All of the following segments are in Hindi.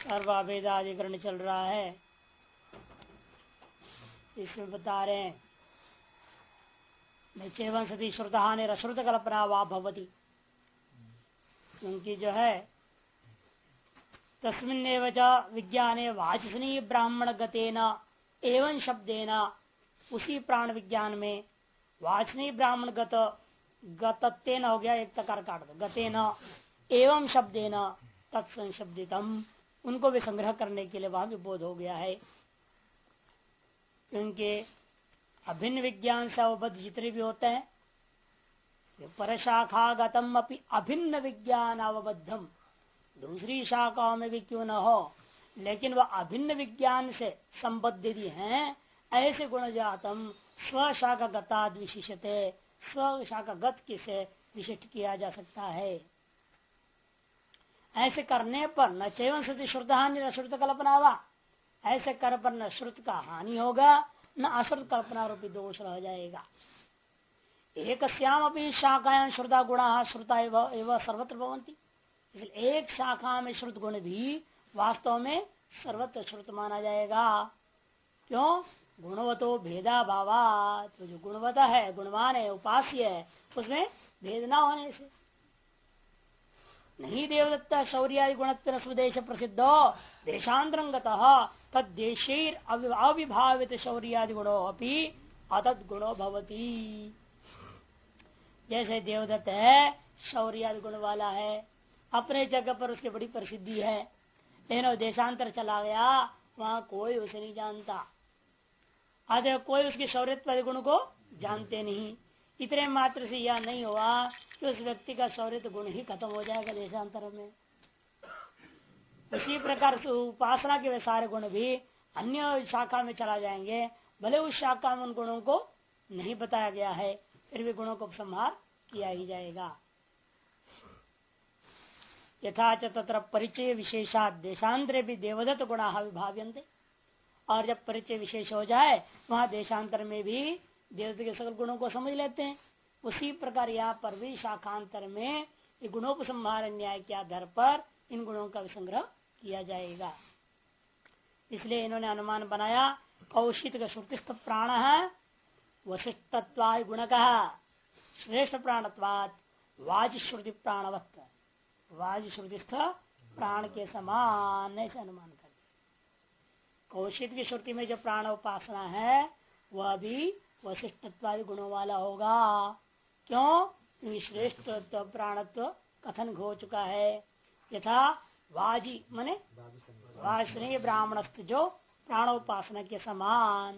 सर्वाभेदाधिकरण चल रहा है। इसमें बता रहे हैं नैचैवं सति श्रुतः निरश्रुत कल्पना वा भवति, क्योंकि जो है तस्मिन्नेव च विज्ञाने वाचस्नी ब्राह्मण गतेन एवं शब्देन, उसी प्राण विज्ञान में वाचनी ब्राह्मण गतेन हो गया, एक तकार काट दो, गतेन एवं शब्देन तत्संशब्दितम, उनको भी संग्रह करने के लिए वहां भी बोध हो गया है। क्योंकि अभिन्न विज्ञान से अवबद्ध जितने भी होते हैं, परशाखागतम अपनी अभिन्न विज्ञान अवबद्धम, दूसरी शाखाओं में भी क्यों न हो लेकिन वह अभिन्न विज्ञान से संबद्ध यदि हैं, ऐसे गुण जातम स्वशाखागताद विशिष्टते, स्वशाखागत किसे विशिष्ट किया जा सकता है। ऐसे करने पर न चैवं सति श्रुत हानि न श्रुत कल्पना वा, ऐसे कर पर न श्रुत का हानि होगा न अश्रुत कल्पना रूपी दोष रह जाएगा। एक श्याम अपनी शाखाएं श्रुता गुणा श्रुता एवं सर्वत्र भवंती, इसलिए एक शाखा में श्रुत गुण भी वास्तव में सर्वत्र श्रुत माना जाएगा। क्यों? गुणवतो भेदा भावा, तो जो गुणवता है, गुणवान है, उपास्य है, उसमें भेद न होने से। नहीं देवदत्त शौर्यादि गुणत्व स्वदेश प्रसिद्धो देशांतरंगत तद्देशीर अविभावित शौर्यादि गुणो अपि अतद गुणो भवति। जैसे देवदत्त है शौर्यादि गुण वाला है, अपने जगह पर उसकी बड़ी प्रसिद्धि है, लेकिन वो देशांतर चला गया, वहां कोई उसे नहीं जानता, आधे कोई उसके शौर्यत्व गुण को जानते नहीं। इतने मात्र से यह नहीं हुआ कि उस व्यक्ति का शौर्य गुण ही खत्म हो जाएगा देशांतर में। उसी प्रकार से उपासना के सारे गुण भी अन्य शाखा में चला जाएंगे, भले उस शाखा में उन गुणों को नहीं बताया गया है, फिर भी गुणों को संहार किया ही जाएगा। यथा च तत्र परिचय विशेषात देशांतरे भी देवदत्त गुणा विभाव्यन्ते, और जब परिचय विशेष हो जाए वहां देशांतर में भी देवदत्त के सकल गुणों को समझ लेते हैं। उसी प्रकार यहाँ पर भी शाखांतर में गुणोपसंहार न्याय के आधार पर इन गुणों का संग्रह किया जाएगा। इसलिए इन्होंने अनुमान बनाया कौशिक का श्रुतिस्थ प्राण है वशिष्ठत्वाय गुण का श्रेष्ठ प्राणत्वाद वाज श्रुति प्राणवत्, वाज श्रुतिस्थ प्राण के समान ऐसे अनुमान कर दिया। कौशिक की श्रुति में जो प्राण उपासना है वह भी वशिष्ठत्वादि गुणों वाला होगा। क्यों? श्रेष्ठ प्राणत्व कथन हो चुका है। यथा वाजी माने वासनीय ब्राह्मणस्थ जो प्राणोपासना के समान।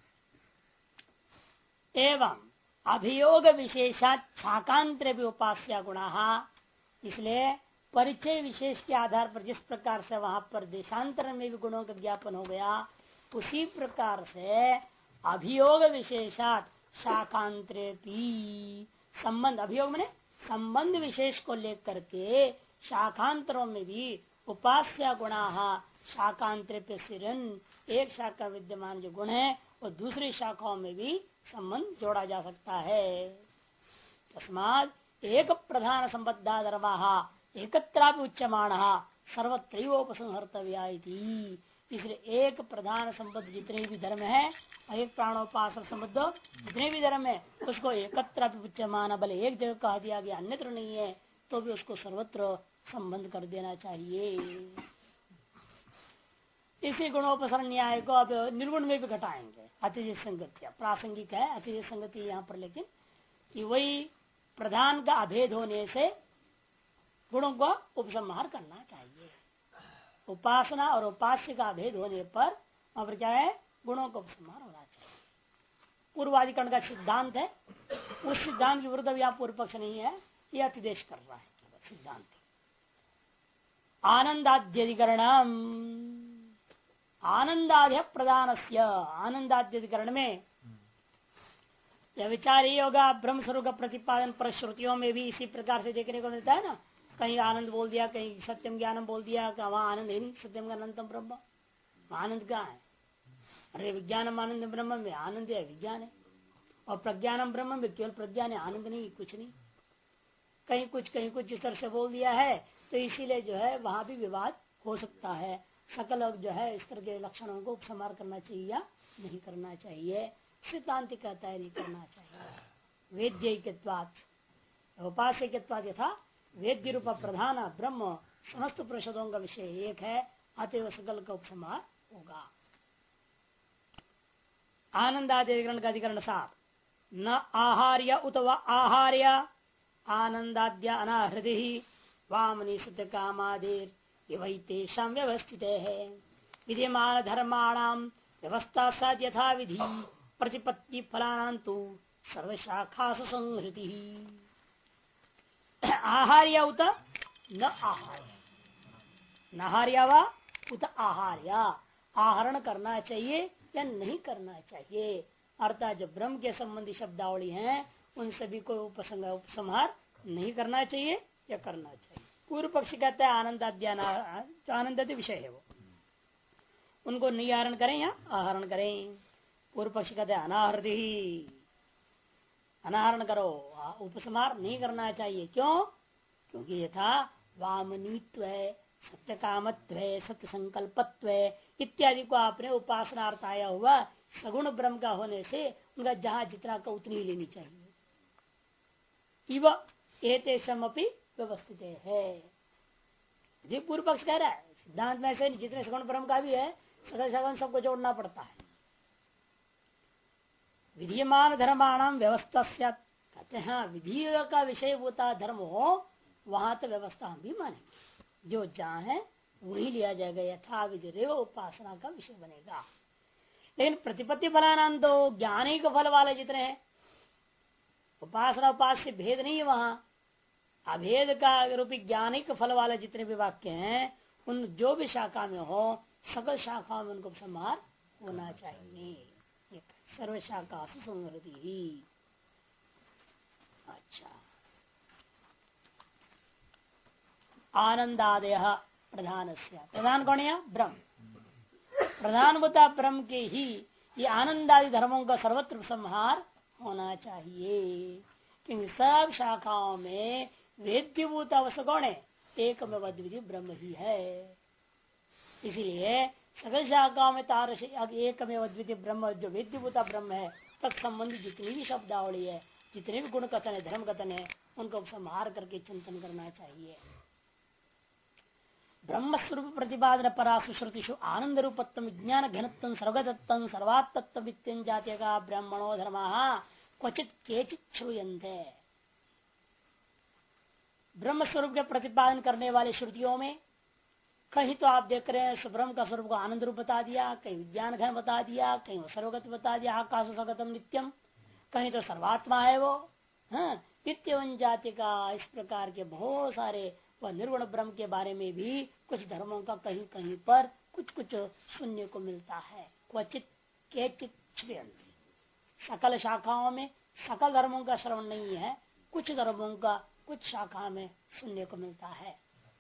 एवं अभियोग विशेषात शाकांतर भी उपास्य गुणा, इसलिए परिचय विशेष के आधार पर जिस प्रकार से वहां पर देशांतर में भी गुणों का ज्ञापन हो गया, उसी प्रकार से अभियोग विशेषात शाकांतरे भी संबंध, अभियोग माने संबंध विशेष को लेकर के शाखांतरों में भी उपास्य गुणा शाकांतरे पे सिरन, एक शाखा विद्यमान जो गुण है वो दूसरी शाखाओं में भी संबंध जोड़ा जा सकता है। तस्मात् एक प्रधान संबद्धा धर्मा एकत्रापि उच्यमाण सर्वत्रैवोपसंहर्तव्या इति, इसलिए एक प्रधान संबद्ध जितने भी धर्म है, एक प्राणोपासन संबद्ध जितने भी धर्म है, उसको एकत्र उच्यमान, भले एक जगह कह दिया गया अन्यत्र नहीं है तो भी उसको सर्वत्र संबंध कर देना चाहिए। इसी गुणोपसरण न्याय को अब निर्गुण में भी घटाएंगे। अतिथि संगति प्रासंगिक है, अतिथि संगति यहाँ पर, लेकिन कि वही प्रधान का अभेद होने से गुणों को उपसंहार करना चाहिए। उपासना और उपास्य का भेद होने पर वहां पर क्या है, गुणों का उपसंहार होना चाहिए। पूर्वाधिकरण का सिद्धांत है, उस सिद्धांत के विरुद्ध यहाँ पूर्व पक्ष नहीं है, यह अतिदेश कर रहा है सिद्धांत। आनंदाद्यधिकरण, आनंदाध्य प्रधान से, आनंदाद्यधिकरण में यह विचार ये होगा ब्रह्म स्वरूप का प्रतिपादन पर श्रुतियों में भी इसी प्रकार से देखने को मिलता है ना। कहीं आनंद बोल दिया, कहीं सत्यम ज्ञानम बोल दिया, वहां आनंद है नहीं, सत्यम का अनंतम ब्रह्म, आनंद कहाँ है? अरे विज्ञानम आनंद ब्रह्म में आनंद है, विज्ञान है, और प्रज्ञानम ब्रह्म में केवल प्रज्ञान है, आनंद नहीं, कुछ नहीं। कहीं कुछ इस तरह से बोल दिया है, तो तो इसीलिए जो है वहां भी विवाद हो सकता है। सकल जो है इस तरह के लक्षणों को उपसंहार करना चाहिए या नहीं करना चाहिए। सिद्धांत कहता है नहीं करना चाहिए। वेद्यत्वात् उपास्यत्वात् यथा वेद्य रूप प्रधान ब्रह्म समस्त परिषदों का विषय एक है, अतएव सकल का उपसंहार होगा। आनंदाधिकरण का अधिकरण 7 न आहार्य उत व आहार्य आनंदाद्य अनाहृदि वामनी सत्य कामादेर तेषां व्यवस्थित है। विद्यमान धर्माणाम व्यवस्था सद यथा विधि प्रतिपत्ति फलानांतु सर्वशाखा संहृति। आहार्य उत न आहार्य, नहार्य व उत आहार्य, आहरण करना चाहिए या नहीं करना चाहिए, अर्थात जो ब्रह्म के संबंधी शब्दावली हैं उन सभी को उपसंहार नहीं करना चाहिए या करना चाहिए। पूर्व पक्षी कहता है आनंदाद्यान, जो आनंदादि विषय है वो उनको निहारण करें या आहरण करें। पूर्व पक्षी कहते हैं अनाहृदि, अनाहरण करो, उपसंहार नहीं करना चाहिए। क्यों? क्योंकि यथा वामनीत्व सत्य कामत्व सत्य संकल्पत्व इत्यादि को आपने उपासनार्थ आया हुआ सगुण ब्रह्म का होने से उनका जहां जितना का उतनी ही लेनी चाहिए। इव एतेषम अपि व्यवस्थित है। पूर्व पक्ष कह रहा है सिद्धांत में से जितने सगुण ब्रह्म का भी है सकल सगुण सबको जोड़ना पड़ता है। विधियमान धर्माणाम व्यवस्था कहते हैं विधि का विषय होता धर्म हो वहां तो व्यवस्था हम भी मानेंगे, जो जहां है वही लिया जाएगा, यथा विधि रेव उपासना का विषय बनेगा। लेकिन प्रतिपत्ति फलानंद तो ज्ञानिक फल वाले जितने हैं, उपासना उपास्य भेद नहीं है, वहां अभेद का रूपी ज्ञानिक फल वाले जितने भी वाक्य हैं उन जो भी शाखा में हो सकल शाखाओं में उनको संहार होना चाहिए। सर्व शाखा संहृति ही। अच्छा, आनंदादय प्रधान से, प्रधान कौन है? ब्रह्म। प्रधानभूता ब्रह्म के ही ये आनंदादि धर्मों का सर्वत्र संहार होना चाहिए, क्योंकि सब शाखाओं में वेद्यभूत अवश्य कौन है? एकमेव अद्वितीय ब्रह्म ही है। इसलिए सकल शाखाओं में तार एकमेव अद्वितीय ब्रह्म जो वेद्यभूता ब्रह्म है तक संबंधी जितनी भी शब्दावली है, जितने भी गुण कथन है, धर्म कथन है, उनको संहार करके चिंतन करना चाहिए। ब्रह्मस्वरूप प्रतिपादन परासु श्रुतिषु आनंद रूपत्व विज्ञान घनत्व सर्वगतत्व सर्वात्तत्व वित्तीय जातीय का ब्राह्मणो धर्म क्वचित केचित श्रूयन्ते। ब्रह्म स्वरूप के प्रतिपादन करने वाले श्रुतियों में कहीं तो आप देख रहे हैं ब्रह्म का स्वरूप को आनंद रूप बता दिया, कहीं विज्ञान घन बता दिया, कहीं सर्वगत बता दिया, आकाश स्वगतम नित्यम, कहीं तो सर्वात्मा है वो नित्यवन जाति का। इस प्रकार के बहुत सारे वह निर्गुण ब्रह्म के बारे में भी कुछ धर्मों का कहीं कहीं पर कुछ कुछ सुनने को मिलता है। क्वचित केचित श्रेयन्ति, सकल शाखाओं में सकल धर्मों का श्रवण नहीं है, कुछ धर्मों का कुछ शाखा में सुनने को मिलता है।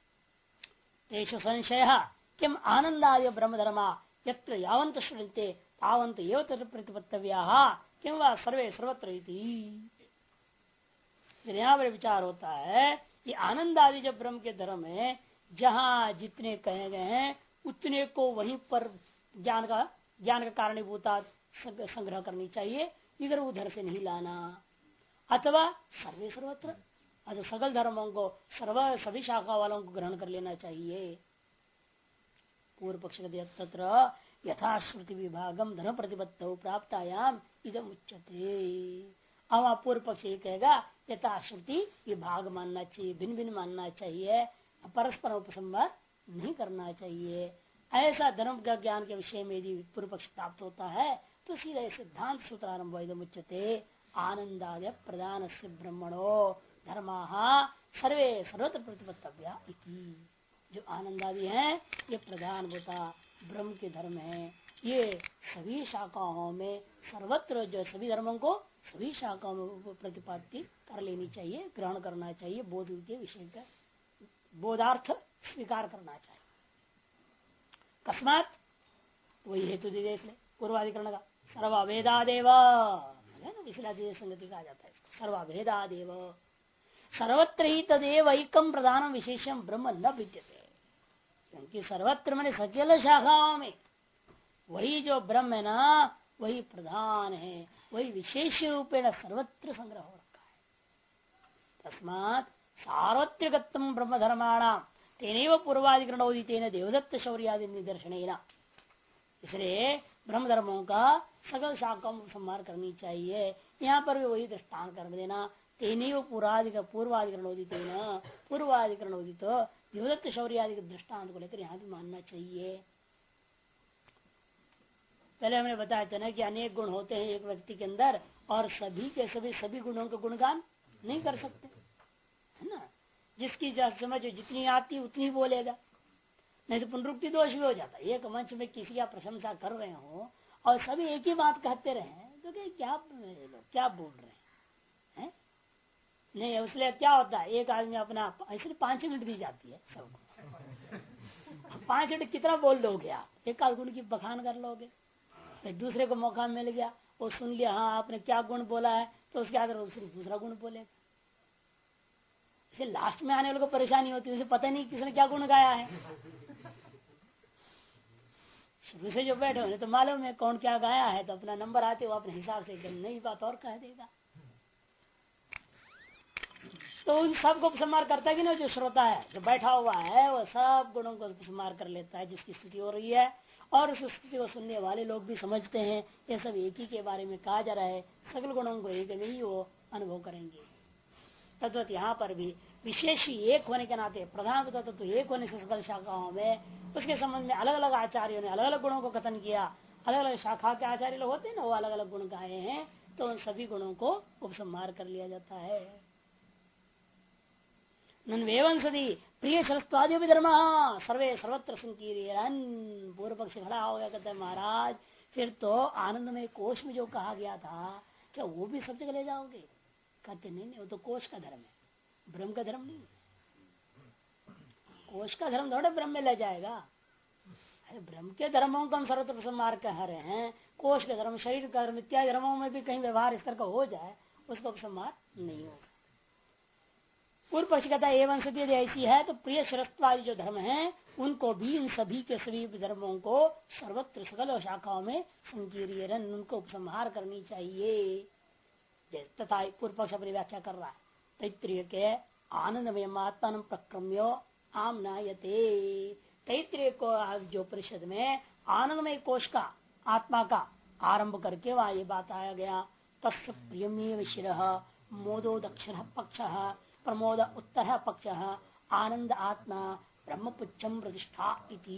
तेषु संशय किम आनंदादि ब्रह्म धर्मा यत्र यावंत श्रुते तावंत एव तत्र प्रतिपत्तव्याः किम वा सर्वे सर्वत्र इति। यहाँ पर विचार होता है ये आनंद आदि जब ब्रह्म के धर्म है जहाँ जितने कहे गए हैं उतने को वहीं पर ज्ञान का कारणीभूता संग्रह करनी चाहिए, इधर उधर से नहीं लाना। अथवा सर्वे सर्वत्र सकल धर्मों को सभी शाखा वालों को ग्रहण कर लेना चाहिए। पूर्व पक्ष तत्र यथाश्रुति विभागम धर्म प्रतिपत्तौ प्राप्तायाम इदम उच्यते। अब पूर्व पक्ष ये कहेगा यथाश्रुति विभाग मानना चाहिए, भिन्न भिन्न मानना चाहिए, परस्पर उपसंहार नहीं करना चाहिए। ऐसा धर्म का ज्ञान के विषय में यदि पूर्व पक्ष प्राप्त होता है तो सीधे सिद्धांत सूत्र आरंभ इदम उच्यते आनंदादय प्रधान से ब्रह्मणो धर्मा सर्वे सर्वत्र प्रतिपत्तव्या इति। जो आनंदादि हैं ये प्रधान होता ब्रह्म के धर्म है, ये सभी शाखाओं में सर्वत्र जो सभी धर्मों को सभी शाखाओं में प्रतिपाद्य कर लेनी चाहिए, ग्रहण करना चाहिए, बोध के विषय का बोधार्थ स्वीकार करना चाहिए। कस्मात वही हेतु देख ले पूर्वाधिकरण का सर्वभेदादेव, इसलिए संगति कहा जाता है। सर्वभेदादेव सर्वत्र ही तदेव एकम प्रधान विशेषम ब्रह्म न विद्यते, क्योंकि सर्वत्र मैंने सकल शाखाओं में वही जो ब्रह्म है ना वही प्रधान है, वही विशेष रूपेण सर्वत्र संग्रह हो रखा है। तस्मात् सार्वत्रिकत्वं ब्रह्म धर्माणाम तेनैव पूर्वाधिकरणोदितेन देवदत्त शौर्यादि निदर्शनेन, इसलिए ब्रह्म धर्मों का सकल शाखाओं में संहार करनी चाहिए। यहाँ पर भी वही दृष्टांत कर देना, तेनैव पूर्वाधिकरणोदितेन, पूर्वाधिकरणोदित देवदत्त शौर्यादि के दृष्टांत को लेकर यहाँ भी मानना चाहिए। पहले हमने बताया था ना कि अनेक गुण होते हैं एक व्यक्ति के अंदर, और सभी के सभी गुणों का गुणगान नहीं कर सकते, है ना। जिसकी समझ जितनी आती उतनी बोलेगा, नहीं तो पुनरुक्ति दोष भी हो जाता है। एक मंच में किसी का प्रशंसा कर रहे हो और सभी एक ही बात कहते रहे तो क्या बोल रहे हैं? नहीं, उसलिए क्या होता है, एक आदमी अपना इसलिए 5 मिनट दी जाती है सबको। 5 मिनट कितना बोल लोगे आप? एक आध गुण की बखान कर लोगे, फिर दूसरे को मौका मिल गया, वो सुन लिया, हाँ आपने क्या गुण बोला है, तो उसके आधार पर दूसरा गुण बोलेगा। इसे लास्ट में आने वाले को परेशानी होती है, उसे पता नहीं किसने क्या गुण गाया है। शुरू से जो बैठे होने तो मालूम है कौन क्या गाया है, तो अपना नंबर आते वो अपने हिसाब से नई बात और कह देगा। तो उन सबको उपसंहार करता है कि ना, जो श्रोता है जो बैठा हुआ है वो सब गुणों को उपसंहार कर लेता है जिसकी स्थिति हो रही है, और उस स्थिति को सुनने वाले लोग भी समझते हैं ये सब एक ही के बारे में कहा जा रहा है, सकल गुणों को एक में ही वो अनुभव करेंगे। तद्वत यहाँ पर भी विशेष एक होने के नाते प्रधान तत्व तो एक होने से सकल शाखाओं में उसके संबंध में अलग अलग आचार्यों ने अलग अलग गुणों को कथन किया। अलग अलग शाखा के आचार्य लोग होते हैं ना, वो अलग अलग गुण गाए हैं, तो उन सभी गुणों को उपसंहार कर लिया जाता है। नन्वेवन सदी प्रिय शरस्वादी धर्म सर्वे सर्वत्र संकीर्यन। पूर्व पक्ष खड़ा हो गया, कहते हैं महाराज फिर तो आनंद में कोश में जो कहा गया था क्या वो भी सब जगह ले जाओगे? कहते नहीं, वो तो कोश का धर्म है, ब्रह्म का धर्म नहीं। कोश का धर्म थोड़ा ब्रह्म में ले जाएगा। अरे ब्रह्म के धर्मों को हम सर्वत्र संहार कह रहे हैं, कोश के धर्म शरीर का धर्म इत्यादि धर्मों में भी कहीं व्यवहार इस तरह का हो जाए उसको उपसंहार नहीं होगा। पूर्व पक्ष कहता है एवं सत्य ऐसी है तो प्रिय शरस्वादी जो धर्म है उनको भी इन सभी के सभी धर्मों को सर्वत्र सकल शाखाओं में संकीर्यन उनको उपसंहार करनी चाहिए। तथा पूर्व पक्ष अपनी व्याख्या कर रहा है, तैत्रीय के आनंदमय आत्मान प्रक्रम्यो आमनायते। तैत्रीय को जो परिषद में आनंदमय कोश का आत्मा का आरंभ करके वहां ये बात आया गया, तस्य प्रियमेव शिरः मोदो दक्षिण पक्ष प्रमोद उत्तर पक्ष आनंद आत्मा ब्रह्मपुच्छम प्रतिष्ठा इति।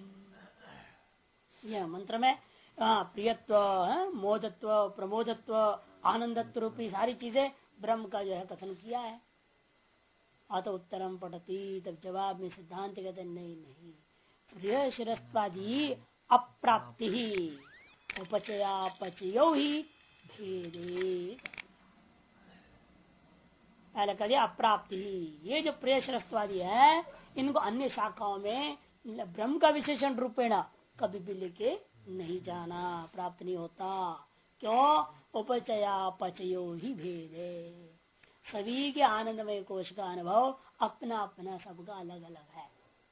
यह मंत्र में प्रियत्व मोदत्व प्रमोदत्व आनंदत्व रूपी सारी चीजें ब्रह्म का जो है कथन किया है। अत उत्तरम पठती, तब जवाब में सिद्धांत कहते नहीं प्रिय शिरस्वादी अप्राप्ति ही उपचयापचयो ही भेदे। पहले कह दिया अप्राप्ति ही, ये जो प्रिय शिरस्वादी है इनको अन्य शाखाओं में ब्रह्म का विशेषण रूपेण कभी भी लेके नहीं जाना, प्राप्त नहीं होता। क्यों? उपचयापचयो ही भेदे। सभी के आनंदमय कोश का अनुभव अपना अपना सबका अलग अलग है।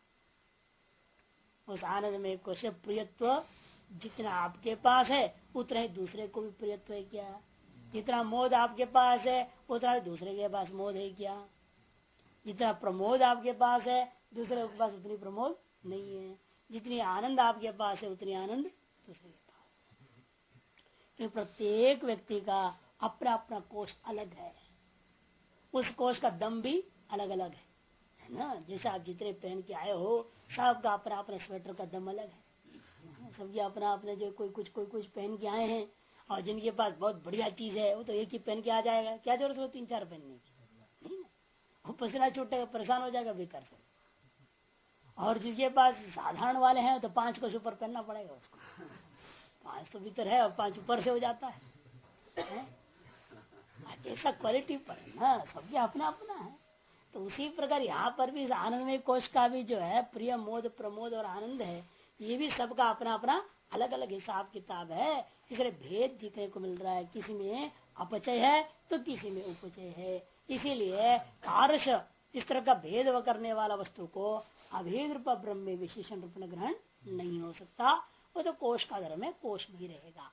उस आनंदमय कोश प्रियत्व जितना आपके पास है उतना ही दूसरे को भी प्रियत्व है क्या? जितना मोद आपके पास है उतना दूसरे के पास मोद है क्या? जितना प्रमोद आपके पास है दूसरे के पास उतनी प्रमोद नहीं है। जितनी आनंद आपके पास है उतनी आनंद दूसरे के पास। तो प्रत्येक व्यक्ति का अपना अपना कोश अलग है, उस कोश का दम भी अलग अलग है ना। जैसे आप जितने पहन के आए हो सबका अपना अपना स्वेटर का दम अलग है, सबके अपना अपने जो कोई कुछ पहन के आए हैं। और जिनके पास बहुत बढ़िया चीज है वो तो एक ही पहन के आ जाएगा, क्या जरूरत है 3-4 पहनने की? नहीं ना, वो पसीना छूटेगा परेशान हो जाएगा बेकार से। और जिसके पास साधारण वाले हैं तो 5 को ऊपर पहनना पड़ेगा उसको। 5 तो भीतर है और 5 ऊपर से हो जाता है। जैसा क्वालिटी पर है ना, सबके अपना अपना है। तो उसी प्रकार यहाँ पर भी आनंदमय कोश का भी जो है प्रिय मोद प्रमोद और आनंद है, ये भी सबका अपना अपना अलग अलग हिसाब किताब है। इसलिए भेद देखने को मिल रहा है, किसी में अपचय है तो किसी में उपचय है। इसीलिए तारस इस तरह का भेद करने वाला वस्तु को अभेद रूप ब्रह्म में विशेषण रूप में ग्रहण नहीं हो सकता। वो तो कोश का धर्म है, कोश में ही रहेगा।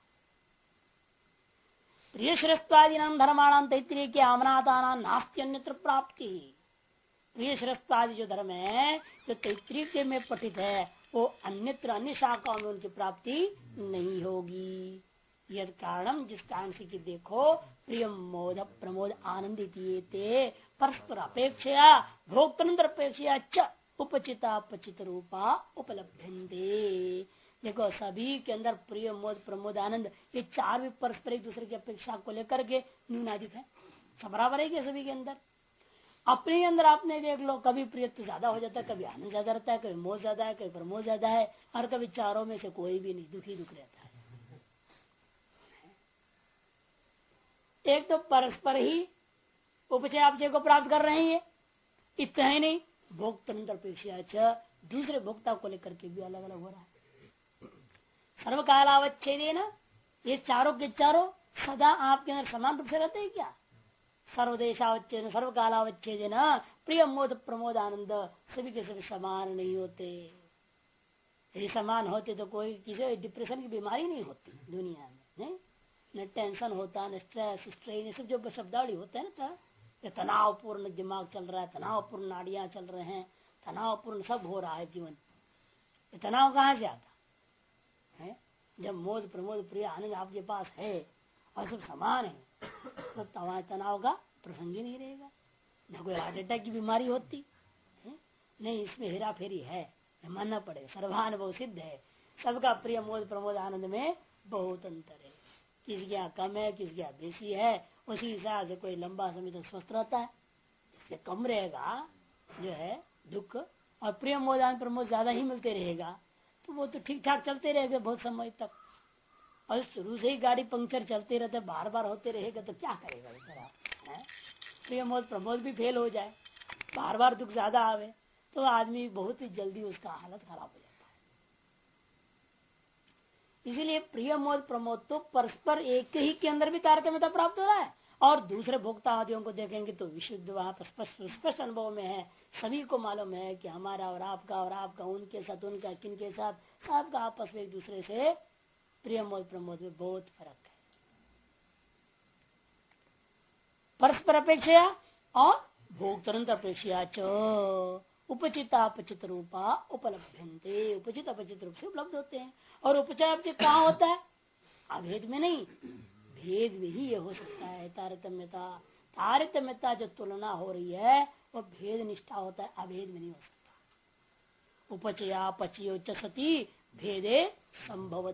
प्रिय श्रेष्ठवादी नाम धर्माणाम तैतरीय के अमनाता नास्ति अन्यत्र प्राप्ति। प्रिय श्रेष्ठवादी जो धर्म है जो तैतरीय में पठित है वो अन्यत्र अन्य शाखाओं में उनकी प्राप्ति नहीं होगी। यद कारण जिस कारण से कि देखो प्रिय मोद प्रमोद आनंदित परस्पर अपेक्षया भोक्तंत्र अपेक्षया च उपचिता अपचित रूपा उपलब्धन्ते। देखो सभी के अंदर प्रिय मोद प्रमोद आनंद ये चार भी परस्पर एक दूसरे की अपेक्षा को लेकर के न्यूनाधिक है, सब बराबर है क्या सभी के अंदर। अपने अंदर आपने देख लो कभी प्रियत्व ज्यादा हो जाता है, कभी आनंद ज्यादा रहता है, कभी मोह ज्यादा है, कभी प्रमोद ज्यादा है, और कभी चारों में से कोई भी नहीं, दुखी दुख रहता है। एक तो परस्पर ही उपचय अपचय को प्राप्त कर रहे हैं, इतना ही नहीं भोक्तंत्र अपेक्षा दूसरे भोक्ता को लेकर के भी अलग अलग हो रहा है। सर्वकालावच्छेद ना ये चारों के चारों सदा आपके अंदर समान रूप से रहते हैं क्या। सर्वदेशावच्छेद सर्वकालावच्छेद न प्रिय मोद प्रमोद आनंद सभी के सभी समान नहीं होते। यदि समान होते तो कोई किसी डिप्रेशन की बीमारी नहीं होती दुनिया में, नहीं न टेंशन होता, न स्ट्रेस स्ट्रेन, सब जो शब्दावली होते हैं ना, तो तनावपूर्ण दिमाग चल रहा है, तनावपूर्ण नाड़ियां चल रहे हैं, तनावपूर्ण सब हो रहा है जीवन। तनाव कहाँ से आता है? जब मोद प्रमोद प्रिय आनंद आपके पास है और सब समान है तो तनाव का प्रसंग ही नहीं रहेगा। न कोई हार्ट अटैक की बीमारी होती है, नहीं इसमें हेरा फेरी है, मानना पड़ेगा, सर्वानुभव सिद्ध है। सबका प्रिय मोद प्रमोद आनंद में बहुत अंतर है, किसके यहाँ कम है किसके यहाँ बेसी है। उसी हिसाब से कोई लंबा समय तक स्वस्थ रहता है, इससे कम रहेगा जो है दुख, और प्रिय मोद आनंद प्रमोद ज्यादा ही मिलते रहेगा तो वो तो ठीक ठाक चलते रहेगा बहुत समय तक। और शुरू से ही गाड़ी पंक्चर चलते रहते बार बार होते रहेगा तो क्या करेगा बेचारा। प्रिय मोद प्रमोद भी फेल हो जाए, बार बार दुख ज्यादा आवे तो आदमी बहुत ही जल्दी उसका हालत खराब हो जाता है। इसीलिए प्रिय मोद प्रमोद तो परस्पर एक ही के अंदर भी तारतम्यता प्राप्त हो रहा है, और दूसरे भोक्ता आदियों को देखेंगे तो विशुद्ध वहां पर स्पष्ट अनुभव में है। सभी को मालूम है कि हमारा और आपका उनके साथ उनका किनके साथ सबका आपस में एक दूसरे से प्रिय मोद प्रमोद में बहुत फर्क है। परस्पर अपेक्षा और भोक्तरंत्र अपेक्षा च उपचिता अपचित रूपा उपलब्धन्ते। उचित अपचित रूप से उपलब्ध होते हैं। और उपचय अपचित कहाँ होता है? अभेद में नहीं, भेद में ही ये हो सकता है। तारतम्यता जो तुलना हो रही है वो भेद निष्ठा होता है, अभेद में नहीं हो सकता। उपचया पचयो च सती भेदे संभवत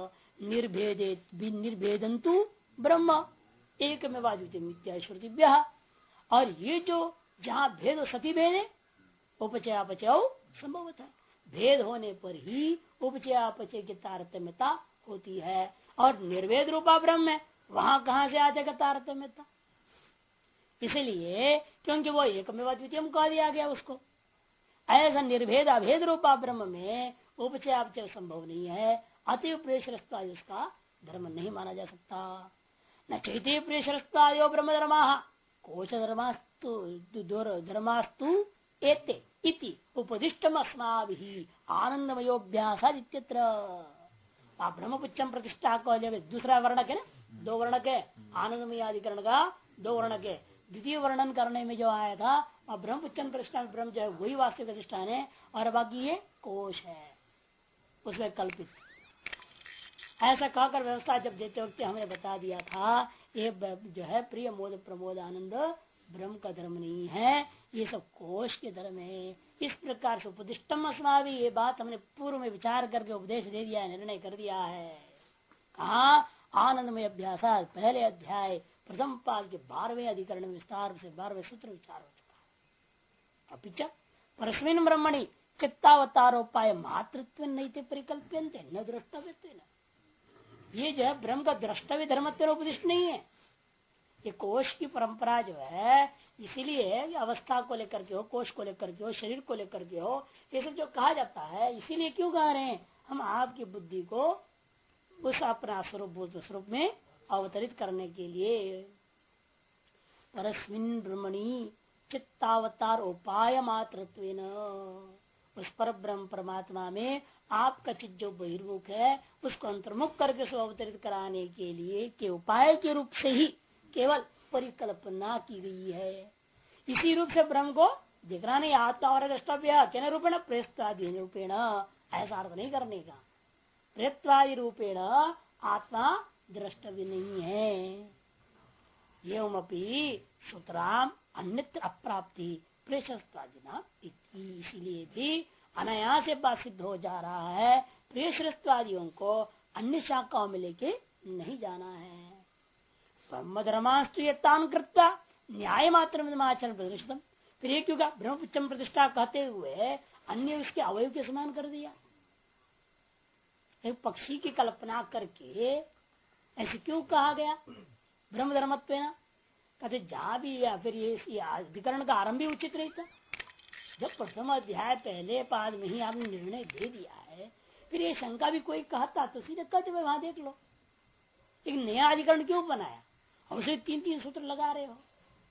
निर्भेदंतु ब्रह्म एक में वाजुमित्या श्रुतिभ्य। और ये जो जहाँ भेद सती भेद है उपचयापचय संभवत है, भेद होने पर ही उपचयापचय की तारतम्यता होती है। और निर्भेद रूपा ब्रह्म है, वहां कहां से आ जाएगा तारतम्यता? इसलिए क्योंकि वो एकमेव द्वितीयम कह दिया गया उसको। ऐसा निर्भेद अभेद रूपा ब्रह्म में उपचयापचय संभव नहीं है, अति प्रेशरस्ता उसका धर्म नहीं माना जा सकता। न चैत्य प्रेशरस्ता ब्रह्म धर्मा कोश धर्मास्तु एते इति उपदिष्टम अस्माभिः आनंदमयोभ्यासाद इत्यत्र। आप ब्रह्मपुच्छम प्रतिष्ठा को दूसरा वर्णक है ना, दो वर्णक है, आनंदमय अधिकरण का दो वर्णक है। द्वितीय वर्णन करने में जो आया था और ब्रह्मपुच्छन प्रतिष्ठान ब्रह्म जो है वही वास्तविक अधिष्ठान है, और बाकी ये कोश है उसमें कल्पित। ऐसा कहकर व्यवस्था जब देते वक्त हमने बता दिया था ये जो है प्रिय मोद प्रमोद आनंद ब्रह्म का धर्म नहीं है, ये सब कोश के धर्म है। इस प्रकार से उपदिष्टम अस्माभि ये बात हमने पूर्व में विचार करके उपदेश दे दिया है, निर्णय कर दिया है। कहा आनंदमय अभ्यास पहले अध्याय प्रथम पाद के 12वें अधिकरण में विस्तार से 12वें सूत्र विचार हो चुका है। अपिच परस्मिन् ब्रह्मणि चित्तावतारोपाय मातृत्व नहीं परिकल्प्यन्ते न द्रष्टव्य। ये जो है ब्रह्म का द्रष्टव्य धर्मत्व उपदिष्ट नहीं है, ये कोश की परंपरा जो है। इसीलिए अवस्था को लेकर के हो, कोश को लेकर के हो, शरीर को लेकर के हो, ये सब जो कहा जाता है इसीलिए क्यों कह रहे हैं हम आपकी बुद्धि को उस अपना स्वरूप में अवतरित करने के लिए। परस्मिन् ब्रह्मणि चित्तावतार उपाय मात्रत्वेन, उस पर ब्रह्म परमात्मा में आपका चित्त जो बहिर्मुख है उसको अंतर्मुख करके उसको अवतरित कराने के लिए के उपाय के रूप से ही केवल परिकल्पना की गई है। इसी रूप से ब्रह्म को दिखना नहीं, आत्मा और द्रष्टव्य केन रूपेण प्रेस्तादि रूपेण, ऐसा अर्थ नहीं करने का। प्रेत्वादि रूपेण आत्मा द्रष्टव्य नहीं है। एवमपि सूत्राम अन्यत्र अप्राप्ति प्रेषस्वादिना, इसीलिए भी अनायास से बात सिद्ध हो जा रहा है प्रेषस्वादियों को अन्य शाखाओं में लेके नहीं जाना है। ब्रह्म धर्मास्तु यत्तान कृत्वा न्याय मात्र में आचरण प्रदर्शितम, फिर ये क्यों ब्रह्म प्रतिष्ठा कहते हुए अन्य उसके अवयव के समान कर दिया। एक पक्षी की कल्पना करके ऐसे क्यों कहा गया ब्रह्म धर्मत्व ना, कहते जहां भी या फिर ये अधिकरण का आरंभ भी उचित नहीं था। जब प्रथम अध्याय पहले पाद में ही आपने निर्णय दे दिया है, फिर ये शंका भी कोई कहता तो सीधे कहते भाई वहां देख लो, एक नया अधिकरण क्यों बनाया और उसे 3-3 सूत्र लगा रहे हो।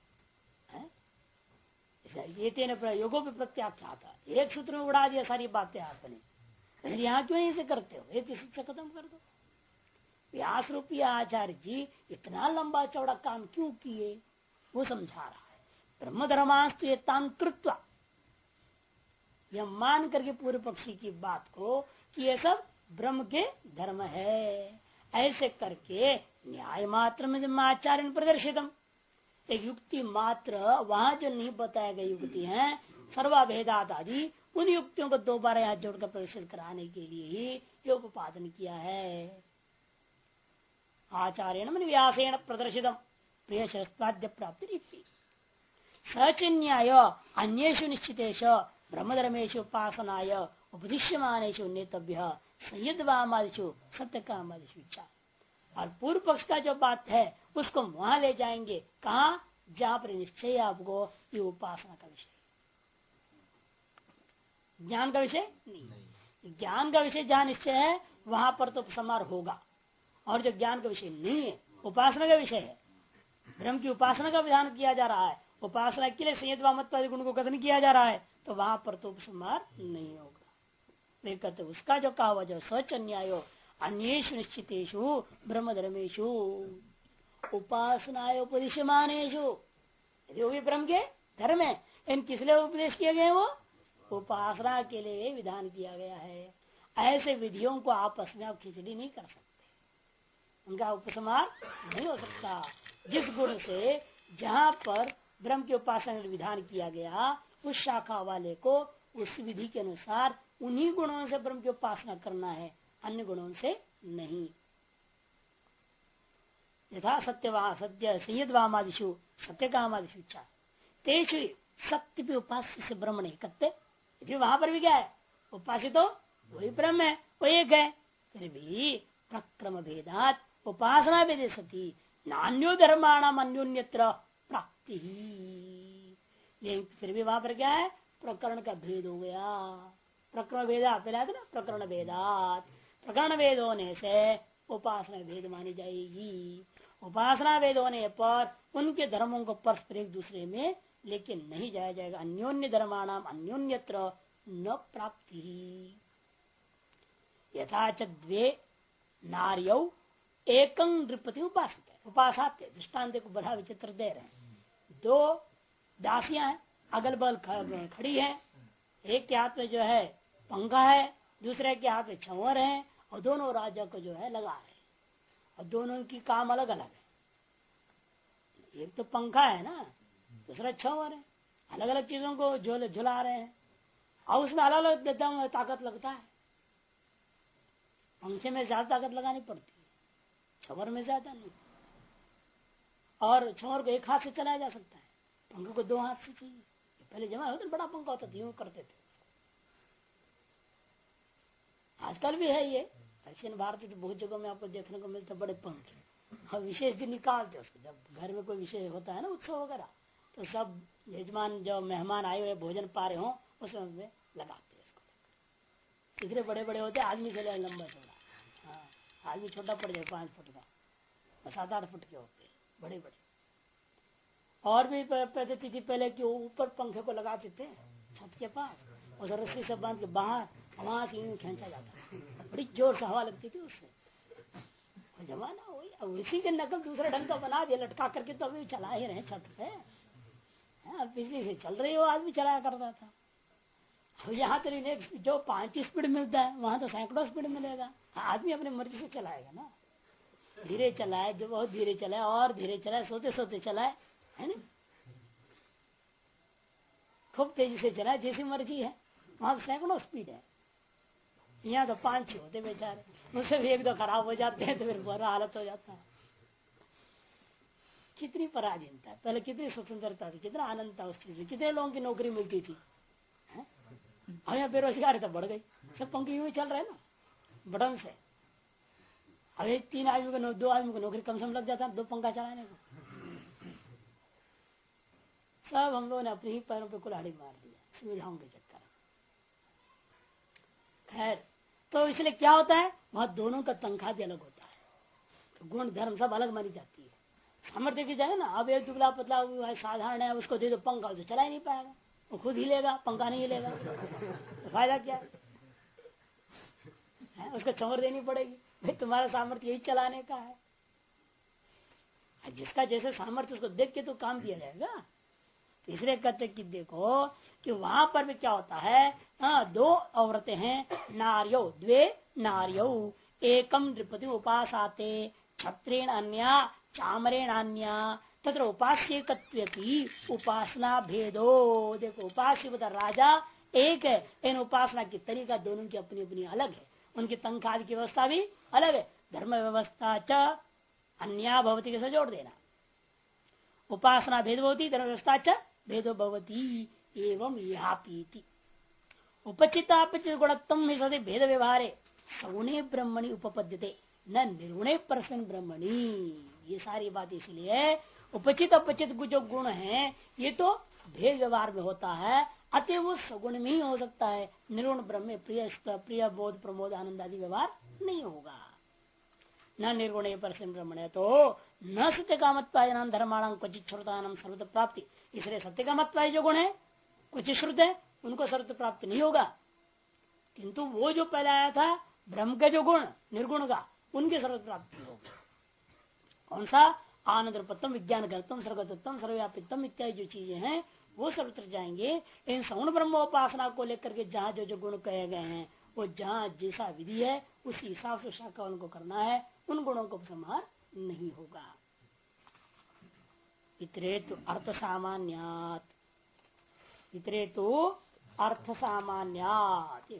ये तेन प्रयोगों पर प्रत्याख्या था, एक सूत्र में उड़ा दिया सारी बातें आपने, यहाँ क्यों ऐसे करते हो, एक सूत्र खत्म कर दो। व्यास रूपी आचार्य जी इतना लंबा चौड़ा काम क्यों किए वो समझा रहा है। ब्रह्म धर्मास्तु एतान कृत्वा, यह मान करके पूर्व पक्षी की बात को कि ये सब ब्रह्म के धर्म है, ऐसे करके न्याय मात्र में आचार्य प्रदर्शितम, एक युक्ति मात्र वहां जो नहीं बताया गई युक्ति है सर्वाभेदात आदि, उन युक्तियों को दोबारा यहाँ जोड़कर प्रदर्शित कराने के लिए ही योग उपादन किया है। आचार्य व्यासेन प्रदर्शितम प्रिय शस्त्राद्य प्राप्ति सच न्याय अन्येषु निश्चितेश ब्रह्मधर्मेषु उपासनाय उपदिश्यमानेषु नेतव्य संयद्वामादिषु सत्य कामादिषु इच्छा। और पूर्व पक्ष का जो बात है उसको वहां ले जाएंगे, कहा जहां पर निश्चय आपको ये उपासना का विषय, ज्ञान का विषय नहीं। ज्ञान का विषय जहां निश्चय है वहां पर तो उपसंहार होगा, और जो ज्ञान का विषय नहीं है उपासना का विषय है, ब्रह्म की उपासना का विधान किया जा रहा है, उपासना के लिए संयत गुण को कथन किया जा रहा है, तो वहां पर तो उपसंहार नहीं होगा। वे कहते उसका जो कहा हुआ जो सच अन्यायो अन्येषु निश्चितेषु ब्रह्म धर्मेषु उपासनाय उपदिश्यमानेषु, वो भी ब्रह्म के धर्म है, इन किस लिए उपदेश किए गए, वो उपासना के लिए विधान किया गया है। ऐसे विधियों को आपस में आप खिचड़ी नहीं कर सकते, उनका उपसंहार नहीं हो सकता। जिस गुण से जहां पर ब्रह्म की उपासना विधान किया गया उस शाखा वाले को उस विधि के अनुसार उन्हीं गुणों से ब्रह्म की उपासना करना है, अन्य गुणों से नहीं। यथा सत्य संयद्वामादिषु सत्य कामादिषु इच्छा तेषु सत्य भी उपास्य से ब्रह्म नहीं करते, वहां पर भी क्या है उपासित तो वही ब्रह्म है, वो एक है, फिर भी प्रक्रम भेदात उपासना भेदे सती नान्यो धर्माणाम अन्योन्यत्र प्राप्ति ही, लेकिन फिर भी वहां पर क्या है प्रकरण का भेद हो गया। प्रकरण भेदात पहले आता ना, प्रकरण भेदात, प्रकरण भेद होने से उपासना भेद मानी जाएगी। उपासना भेद होने पर उनके धर्मों को परस्पर एक दूसरे में लेकिन नहीं जाया जाएगा। अन्योन्य धर्माणाम अन्योन्यत्र न प्राप्ति। यथाच द्वे नार्यौ एकं नृपति उपासते उपासाते, दृष्टांत को बड़ा विचित्र दे रहे हैं। दो दासियां हैं, अगल बगल खड़ी हैं, एक के हाथ में जो है पंखा है, दूसरे के हाथ में छवर है, और दोनों राजा को जो है लगा रहे हैं, और दोनों की काम अलग अलग है। एक तो पंखा है ना, दूसरा छवर है, अलग अलग चीजों को झुला रहे हैं, और उसमें अलग अलग ताकत लगता है। पंखे में ज्यादा ताकत लगानी पड़ती है, छवर में ज्यादा नहीं। और छवर को एक हाथ से चलाया जा सकता है, पंखे को 2 हाथ से चाहिए। पहले जमा होता बड़ा पंखा होता था, यूं करते थे। आजकल भी है ये, दक्षिण भारत की बहुत जगहों में आपको देखने को मिलता बड़े पंखे, और विशेष दिन निकालते उसको। जब घर में कोई विषय होता है ना, उत्सव वगैरह, तो सब यजमान जो मेहमान आए हुए भोजन पा रहे हो उसमें लगाते हैं इसको। सिगरे बड़े बड़े होते, आदमी से लंबा चौड़ा, हाँ आदमी छोटा पड़ जाए 5 फुट का, 7-8 फुट के होते हैं, बड़े बड़े। और भी पद्धति थी पहले कि ऊपर पंखे को लगाते थे छत के पास, और रस्सी से बांध के बाहर वहां से यूं खींचा जाता, बड़ी जोर से हवा लगती थी उससे। जमाना वही, अब उसी के नकल दूसरे ढंग का बना दिया लटका करके, तो अभी चला ही रहे छत पे। बिजली से चल रही हो, आदमी चलाया करता था। अब यहाँ तो जो 5 स्पीड मिलता है वहां तो सैकड़ों स्पीड मिलेगा। आदमी अपनी मर्जी से चलाएगा ना, धीरे चलाए, जो बहुत धीरे चलाए और धीरे चलाए, सोते सोते चलाए, है ना, खूब तेजी से चलाए, जैसी मर्जी है। वहां तो सैकड़ों स्पीड है, यहाँ तो 5-6 होते बेचारे, उससे भी 1-2 खराब हो जाते हैं तो फिर बुरा हालत हो जाता है। कितनी पराधीनता, पहले कितनी स्वतंत्रता थी, कितना आनंद था उस चीज में, कितने लोगों की नौकरी मिलती थी। अब यहाँ बेरोजगारी तो बढ़ गई, सब पंखे यूं ही चल रहे हैं ना बटन से। अब 3 आदमी को 2 आदमी को नौकरी कम से कम लग जाता है 2 पंखा चलाने को। सब हम लोगों ने अपने ही पैरों पे कुल्हाड़ी मार दिया सुविधाओं के चक्कर। खैर, तो इसलिए क्या होता है, वहां दोनों का तनख्वाह भी अलग होता है, तो गुण धर्म सब अलग मानी जाती है। सामर्थ्य की जाए ना, अब एक दुबला पतला साधारण है, उसको दे दो पंखा, तो चला ही नहीं पाएगा, वो खुद ही लेगा, पंखा नहीं लेगा, तो फायदा क्या है? उसको चौर देनी पड़ेगी, भाई तुम्हारा सामर्थ्य यही चलाने का है। जिसका जैसे सामर्थ्य उसको देख के तो काम दिया जाएगा। तीसरे कहते कि देखो कि वहां पर भी क्या होता है, 2 औरतें हैं, नार्यो द्वे नार्यो एकम नृपति उपासाते छत्रेण अन्या चामरेण अन्या तत्र उपास्य की उपासना भेदो। देखो उपास्य बता राजा एक है, इन उपासना की तरीका दोनों की अपनी अपनी अलग है, उनकी तनख्वाह की व्यवस्था भी अलग है। धर्म व्यवस्था च अन्या भवती के साथ जोड़ देना, उपासना भेद भवती धर्म व्यवस्था च भेदो भवती एवं यहाँ पीति उपचिता गुणत्म सदे भेद व्यवहारे सगुणे ब्रह्मणि उपपद्यते न निर्गुणे परस्मिन् ब्रह्मणि। ये सारी बात इसलिए उपचित अपचित जो गुण है ये तो भेद व्यवहार में होता है, अतः वो सगुण में ही हो सकता है, निर्गुण ब्रह्म में प्रिय बोध प्रमोद आनंद आदि व्यवहार नहीं होगा। न निर्गुण परस्मिन् ब्रह्मणे तो न सत्य कामत्वायनाम धर्माणाम क्वचित श्रुतानाम सर्वत प्राप्ति। इसलिए सत्य कामत्वाय जो गुण है कुछ श्रुत है उनको सर्वत प्राप्ति नहीं होगा, किंतु वो जो पहले आया था ब्रह्म के जो गुण निर्गुण का उनके सर्वत प्राप्ति होगी। कौन सा? आनंद रूपत्तम विज्ञान घनत्म सर्वतत्म सर्वव्यापित्तम इत्यादि जो चीजें हैं वो सर्वत्र जाएंगे। इन सगुण ब्रह्मोपासना को लेकर के जहाँ जो जो गुण कहे गए हैं वो जहाँ जैसा विधि है उसी हिसाब से शाखा उनको करना है, उन गुणों को संहार नहीं होगा। इतरे तो अर्थ सामान्यात, इतरे तो अर्थ सामान्यात,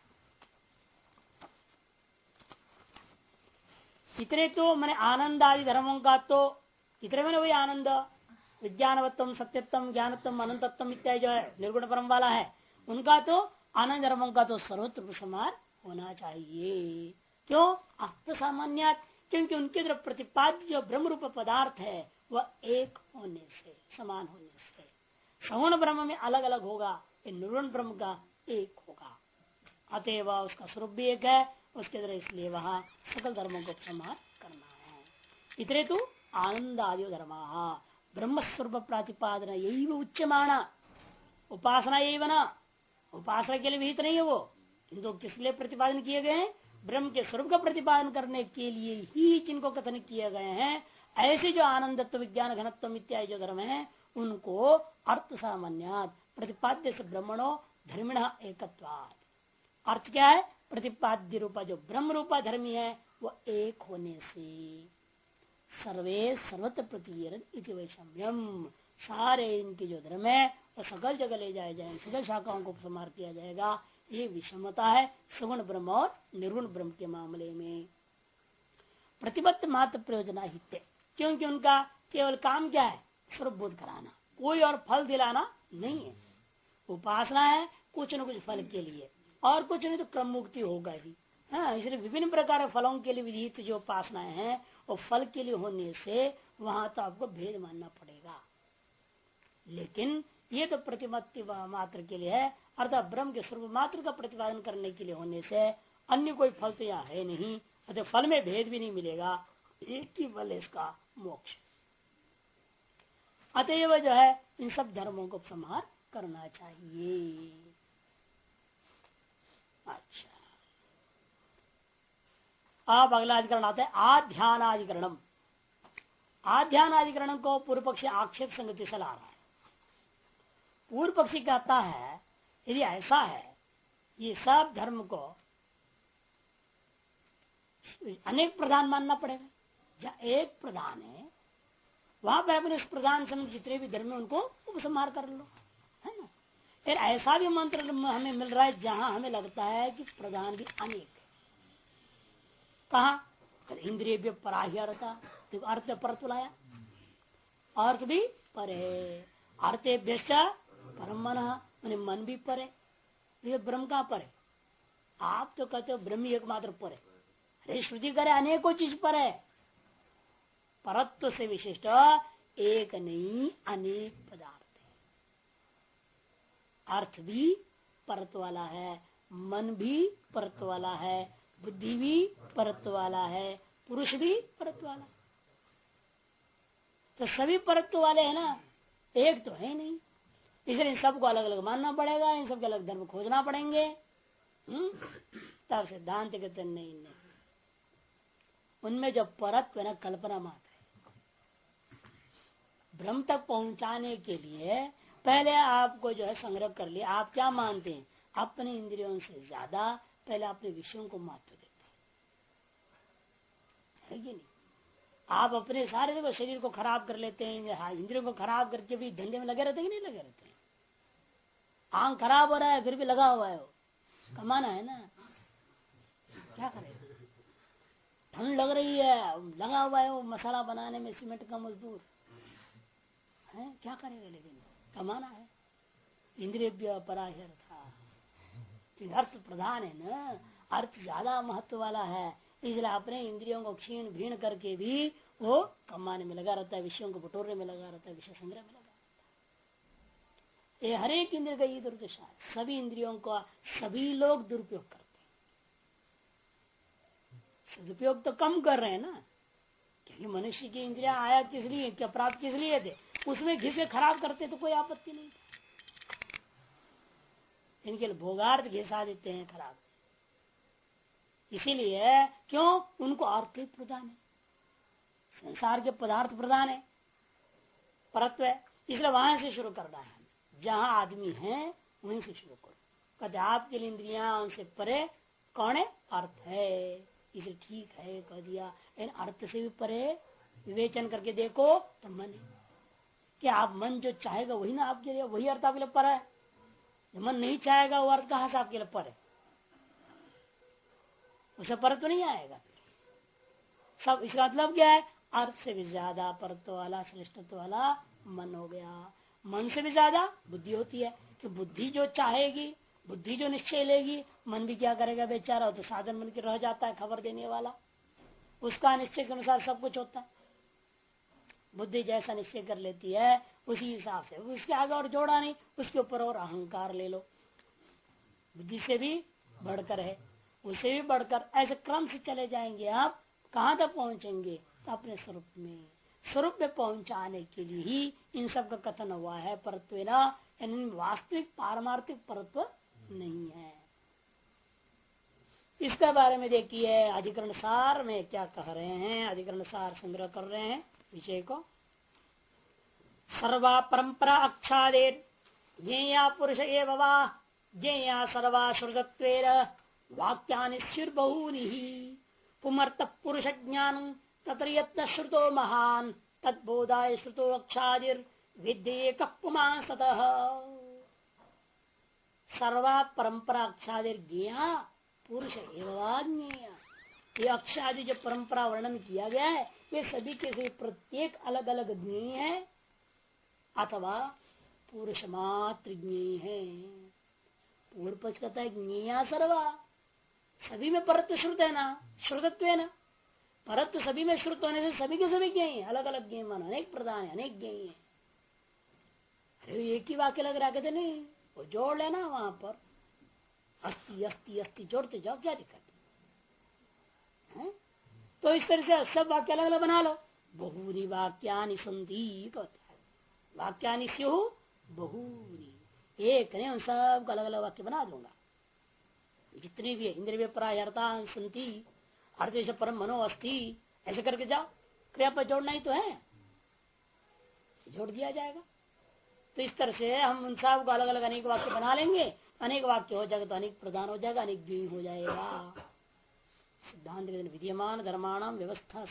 इतरे तो मैंने आनंद आदि धर्मों का तो इतरे मैंने वही आनंद विज्ञानवत्तम सत्यत्म ज्ञानत्म अनंतत्म इत्यादि जो है निर्गुण परम वाला है उनका तो आनंद धर्मों का तो सर्वत्र समार होना चाहिए। क्यों? अर्थ सामान्य, क्योंकि उनके तरफ प्रतिपाद्य जो ब्रह्म रूप पदार्थ है वह एक होने से समान होने से, सगुण ब्रह्म में अलग अलग होगा, निर्गुण ब्रह्म का एक होगा, अतएव उसका स्वरूप भी एक है, उसके तरह इसलिए वहां सकल धर्मों को समार करना है। इतरे तो आनंद आदि धर्मा ब्रह्म स्वरूप प्रतिपादन यही उच्च माना, उपासना यही बना, उपासना के लिए विहित नहीं है वो, किंतु किस लिए प्रतिपादन किए गए हैं? ब्रह्म के स्वरूप का प्रतिपादन करने के लिए ही जिनको कथन किए गए हैं। ऐसे जो आनंदत्व विज्ञान घनत्व इत्यादि जो धर्म है उनको अर्थ सामान्य प्रतिपाद्य से ब्रह्मणो धर्मिण एकत्वात्। अर्थ क्या है? प्रतिपाद्य रूपा जो ब्रह्म रूपा धर्मी है वो एक होने से सर्वे सर्वत्र प्रतीयरन इति वैषम्यम, सारे इनके जो धर्म है वो सकल जगह ले जाए जाएंगे, सकल शाखाओं को समार किया जाएगा। ये विषमता है सगुण ब्रह्म और निर्गुण ब्रह्म के मामले में। प्रतिबद्ध मात्र प्रयोजना हित, क्योंकि उनका केवल काम क्या है? स्वरूप बोध कराना, कोई और फल दिलाना नहीं है। उपासना है कुछ न कुछ फल के लिए, और कुछ नहीं तो क्रम मुक्ति होगा ही। हाँ, इसलिए विभिन्न प्रकार के फलों के लिए विधित जो उपासनाएं हैं वो फल के लिए होने से वहां तो आपको भेद मानना पड़ेगा। लेकिन ये तो प्रतिमत्ति मात्र के लिए है, अर्थात ब्रह्म के स्वरूप मात्र का प्रतिपादन करने के लिए होने से अन्य कोई फल तो यहाँ है नहीं, अतः फल में भेद भी नहीं मिलेगा। एक ही बल इसका मोक्ष। अतएव जो है इन सब धर्मों को संहार करना चाहिए। अच्छा, अब अगला अधिकरण आता है आध्यानाधिकरणम। आध्यानाधिकरण को पूर्व पक्षी आक्षेप संगति से ला रहा है। पूर्व पक्षी कहता है यदि ऐसा है ये सब धर्म को अनेक प्रधान मानना पड़ेगा। जहाँ एक प्रधान है वहां पर अपने उस प्रधान से जितने भी धर्म है उनको उपसंहार कर लो, है ना। फिर ऐसा भी मंत्र हमें मिल रहा है जहां हमें लगता है कि प्रधान भी अनेक है। कहा इंद्रिय पराह्यता, देखो अर्थ परत लाया, अर्थ भी पर है। अर्थेभ्य परम मन, मन भी पर है। ब्रह्म कहां पर है? आप तो कहते हो ब्रह्म एकमात्र पर है। अरे श्रुति करे अनेकों चीज पर है। परत्व से विशिष्ट एक नहीं अनेक पदार्थ है। अर्थ भी परत्व वाला है, मन भी परत्व वाला है, बुद्धि भी परत्व वाला है, पुरुष भी परत्व वाला। तो सभी परत्व वाले है ना, एक तो है नहीं। इसलिए सबको अलग अलग मानना पड़ेगा, इन सबके अलग धर्म खोजना पड़ेंगे। तब सिद्धांत कहते नहीं, उनमें जो परत्व है ना कल्पना मात्र है। ब्रह्म तक पहुंचाने के लिए पहले आपको जो है संग्रह कर लिया। आप क्या मानते हैं? अपने इंद्रियों से ज्यादा पहले अपने विषयों को महत्व देते है कि नहीं? आप अपने सारे देखो शरीर को खराब कर लेते हैं, इंद्रियों को खराब करके भी धंधे में लगे रहते हैं कि नहीं लगे रहते हैं? आंख खराब हो रहा है फिर भी लगा हुआ है, वो कमाना है ना, क्या करेगा? ठंड लग रही है लगा हुआ है वो मसाला बनाने में, सीमेंट का मजदूर है, क्या करेगा? लेकिन कमाना है। इंद्रिय पराह्य था, अर्थ प्रधान है ना, अर्थ ज्यादा महत्व वाला है। इसलिए अपने इंद्रियों को क्षीण भीण करके भी वो कमाने में लगा रहता है, विषयों को बटोरने में लगा रहता है, विषय संग्रह में लगा रहता है। ये हर एक इंद्रिय का ये दुर्दशा है। सभी इंद्रियों का सभी लोग दुरुपयोग करते हैं। सदुपयोग तो कम कर रहे हैं ना, क्योंकि मनुष्य की इंद्रिया आया किस लिए, क्या प्राप्त किस लिए थे, उसमें घिसे खराब करते तो कोई आपत्ति नहीं था। इनके लिए भोगार्थ घिसा देते हैं खराब। इसीलिए क्यों? उनको अर्थ प्रदान है, संसार के पदार्थ प्रदान है, परत्व है। इसलिए वहां से शुरू करना है। जहां आदमी है वहीं से शुरू करो। कहते आपके लिए इंद्रियां उनसे परे कौन है? अर्थ है। इसे ठीक है कह दिया, लेकिन अर्थ से भी परे विवेचन करके देखो तो मन है। क्या आप मन जो चाहेगा वही ना आपके लिए, वही अर्थ आपके लिए पर है। मन नहीं चाहेगा वो अर्थ कहां से आपके लिए पर है? उसे परत्व नहीं आएगा। सब इसका मतलब क्या है? अर्थ से भी ज्यादा परत्व वाला, श्रेष्ठत्व वाला मन हो गया। मन से भी ज्यादा बुद्धि होती है कि बुद्धि जो चाहेगी, बुद्धि जो निश्चय लेगी, मन भी क्या करेगा बेचारा? हो तो साधन मन के रह जाता है, खबर देने वाला। उसका निश्चय के अनुसार सब कुछ होता है। बुद्धि जैसा निश्चय कर लेती है उसी हिसाब से, उसके आगे और जोड़ा नहीं, उसके ऊपर और अहंकार ले लो। बुद्धि से भी बढ़कर है, उसे भी बढ़कर, ऐसे क्रम से चले जाएंगे। आप कहाँ तक पहुंचेंगे? तो अपने स्वरूप में, स्वरूप में पहुंचाने के लिए ही इन सब का कथन हुआ है। परत्व ना, वास्तविक पारमार्थिक परत्व नहीं है। इसके बारे में देखिए अधिकरण सार में क्या कह रहे हैं। अधिकरण सार संग्रह कर रहे हैं विषय को। सर्वा परंपरा अक्षादेर ज्ञेया पुरुष एव ज्ञेया सर्वा श्रुतत्वेर वाक्यानि बहुनि पुमर्त पुरुष ज्ञान तत्र यत्न श्रुतो महान तद्बोधाय श्रुतो अक्षादिर विद्येक पुमान् सतः। सर्वा परंपरा अक्षादिर ज्ञेया पुरुष एवं। ये अक्षादि जो परंपरा वर्णन किया गया है ये सभी के सभी प्रत्येक अलग अलग ज्ञेय है अथवा पुरुष मात्र ज्ञेय है। पूर्व पक्ष कहता है ज्ञेया सर्वा, सभी में परत्व श्रुत है ना, श्रुतत्व है ना, परत्व सभी में श्रुत होने से सभी के सभी ज्ञेय है। अलग अलग ज्ञेय मान अनेक प्रधान है, अनेक ज्ञेय है। एक ही वाक्य लग रहा कहते नहीं, वो जोड़ लेना वहां पर अस्ति अस्ति अस्ति जोड़ते जाओ, क्या दिक्कत है? तो इस तरह से सब वाक्य अलग अलग बना लो। बहुनी वाक्यानि संति वाक्यानि स्यु बहुनी, एक नहीं, उन सब अलग अलग वाक्य बना दूंगा। जितनी भी इंद्रिय प्रायता संति अर्थ परम मनो अस्थि, ऐसे करके जाओ। क्रिया पर जोड़ना ही तो है, जोड़ दिया जाएगा। तो इस तरह से हम उन सब को अलग अलग अनेक वाक्य बना लेंगे। अनेक वाक्य हो जाएगा तो अनेक प्रधान हो जाएगा, अनेक ज्ञ हो जाएगा। सिद्धांत विद्यमान धर्माणाम व्यवस्था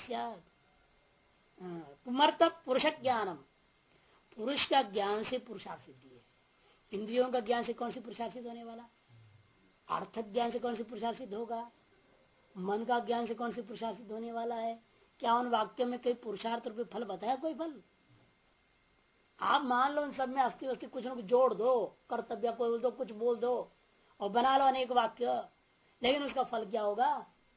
पुमर्थ पुरुष ज्ञानम, पुरुष का ज्ञान से पुरुषार्थ सिद्धि है। इंद्रियों का ज्ञान से कौन सी पुरुषार्थ सिद्ध होने वाला? अर्थ ज्ञान से कौन सी पुरुषार्थ सिद्ध होगा? मन का ज्ञान से कौन सी पुरुषार्थ सिद्ध होने वाला है? क्या उन वाक्यों में कई पुरुषार्थ रूपी फल बताया? कोई फल? आप मान लो उन सब में अस्थि वस्ति कुछ न कुछ जोड़ दो, कर्तव्य कोई बोल दो, कुछ बोल दो और बना लो अनेक वाक्य, लेकिन उसका फल क्या होगा?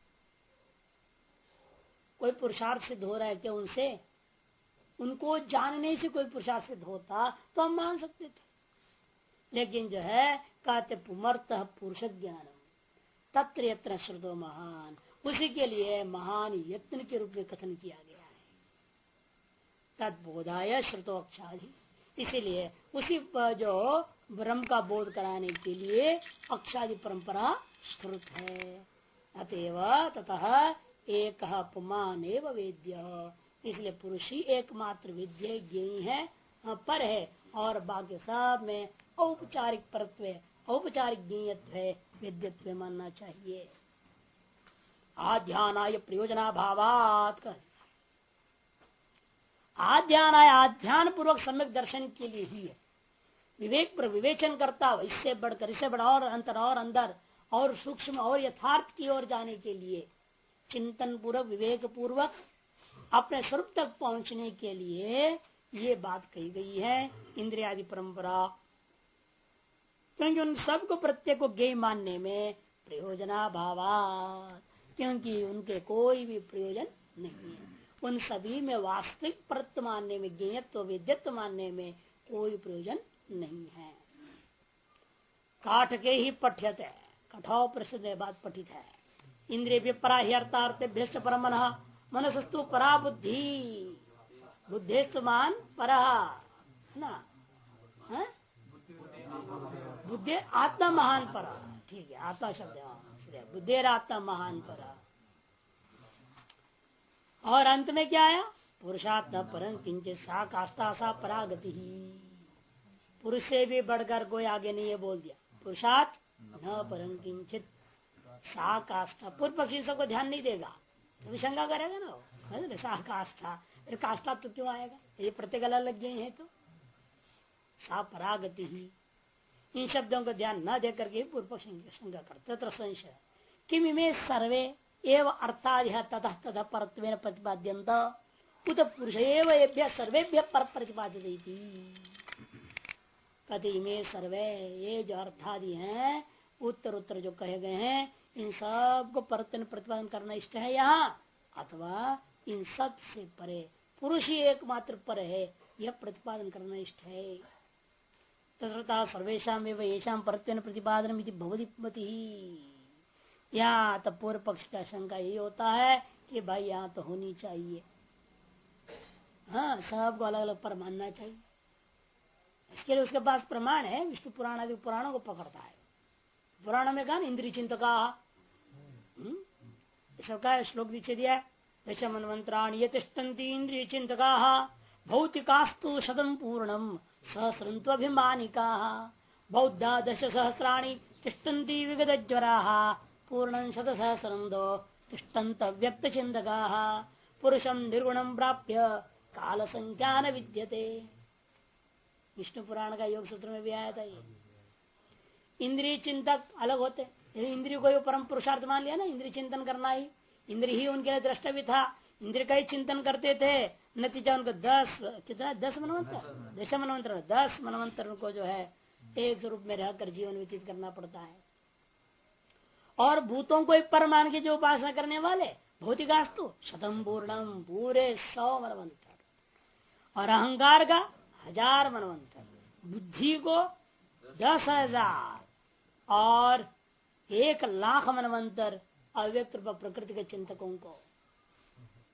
कोई पुरुषार्थ सिद्ध हो रहा है क्या उनसे? उनको जानने से कोई पुरुषार्थ सिद्ध होता तो हम मान सकते थे, लेकिन जो है कहते पुमर्थ पुरुष ज्ञानम तत्र यत्न श्रुतो महान, उसी के लिए महान यत्न के रूप में कथन किया गया है। तद्बोधाय श्रुतो अक्षादि, इसीलिए उसी जो ब्रह्म का बोध कराने के लिए अक्षादि परंपरा श्रुत है। अतएव ततः एक पुमान एव वेद्य, इसलिए पुरुष ही एकमात्र विद्य ज्ञेय है, पर है, और बाकी सब में औपचारिक परत्व, औपचारिक ज्ञेयत्व है, विद्यत्व मानना चाहिए। आध्यानाय प्रयोजनाभावात् कर, आध्यानाय आध्यान पूर्वक सम्यक दर्शन के लिए ही है। विवेक पर विवेचन करता, इससे बढ़कर इससे बढ़ा और अंतर और अंदर और सूक्ष्म और यथार्थ की ओर जाने के लिए चिंतन पूर्वक विवेक पूर्वक अपने स्वरूप तक पहुंचने के लिए ये बात कही गई है इंद्रियादि परंपरा। क्योंकि उन सबको प्रत्येक को ज्ञेय मानने में प्रयोजनाभावात्, क्योंकि उनके कोई भी प्रयोजन नहीं है। उन सभी में वास्तविक प्रत्य मानने में, ज्ञेयत्व वेद्यत्व मानने में कोई प्रयोजन नहीं है। काठ के ही पठ्यत है, कठोर प्रसिद्ध बात पठित है। इंद्रिय पराह्यर्थार्थेभ्यश्च परमन मनसस्तु परा बुद्धि, बुद्धिस्तु मान परा ना, बुद्धि आत्मा महान परा, ठीक है, आत्मा शब्द बुद्धेर आत्मा महान परा। और अंत में क्या आया? पुरुषात्म परं किंचित सा काष्ठा सा परागति ही, पुरुष से भी बढ़कर कोई आगे नहीं है, बोल दिया पुरुषार्थ न परं किंचित सा काष्ठा। पूर्व पक्षी सबको ध्यान नहीं देगा तो शंका करेगा ना, सा काष्ठा, फिर काष्ठा तो क्यों आएगा? ये प्रत्येक अलग लग गए हैं तो सा परागति ही, इन शब्दों को ध्यान न देकर के पूर्व पक्षी शंका करते। तत्र संशय किम इमे सर्वे एव अर्थादिह ततः ततः परत्वेन प्रतिपाद्यन्त उत पुरुष एव एभ्यः सर्वेभ्यः पर प्रतिपाद्यते। कति में सर्वे, ये जो अर्थादि हैं उत्तर उत्तर जो कहे गए हैं, इन सब को परत्वेन प्रतिपादन करना इष्ट है यहाँ, अथवा इन सब से परे पुरुष ही एकमात्र पर है, यह प्रतिपादन करना इष्ट है। तथा सर्वेशा एवं येषां परत्वेन प्रतिपादनम इति भवति। यहाँ तब पूर्व पक्ष का शंका यही होता है कि भाई यहाँ तो होनी चाहिए, हाँ सबको अलग अलग पर मानना चाहिए। इसके लिए उसके पास प्रमाण है, विष्णु पुराण आदि पुराणों को पकड़ता है। पुराण में कहा इंद्रिय चिंतका, सबका श्लोक नीचे दिया है, दश मनवंतराणि यतिष्ठन्ति इंद्रिय चिंतका भौतिकास्तु शतम पूर्णम सहस्रन्त्वभिमानिका बौद्धा दश सहस्राणि तिष्ठन्ति विगत ज्वरा पूर्णं शत सहस्रन्दो तिष्ठन्त व्यक्त चिंतका पुरुषम निर्गुणम प्राप्य काल संख्या न विद्यते। विष्णु पुराण का योग सूत्र में भी आया था ये। इंद्रिय चिंतक अलग होते, इंद्रिय को परम पुरुषार्थ मान लिया ना, इंद्रिय चिंतन करना ही, इंद्रिय ही उनके लिए द्रष्टव्य था, इंद्रिय का ही चिंतन करते थे। नतीजा उनको 10 मनवंतर 10 मनवंतर को जो है एक स्वरूप में रहकर जीवन व्यतीत करना पड़ता है। और भूतों को पर मान के जो उपासना करने वाले भौतिकास्तु शतम पूर्णम, पूरे 100 मनवंतर, और अहंकार का 1000 मनवंतर, बुद्धि को 10,000 और 1,00,000 मनवंतर अव्यक्त प्रकृति के चिंतकों को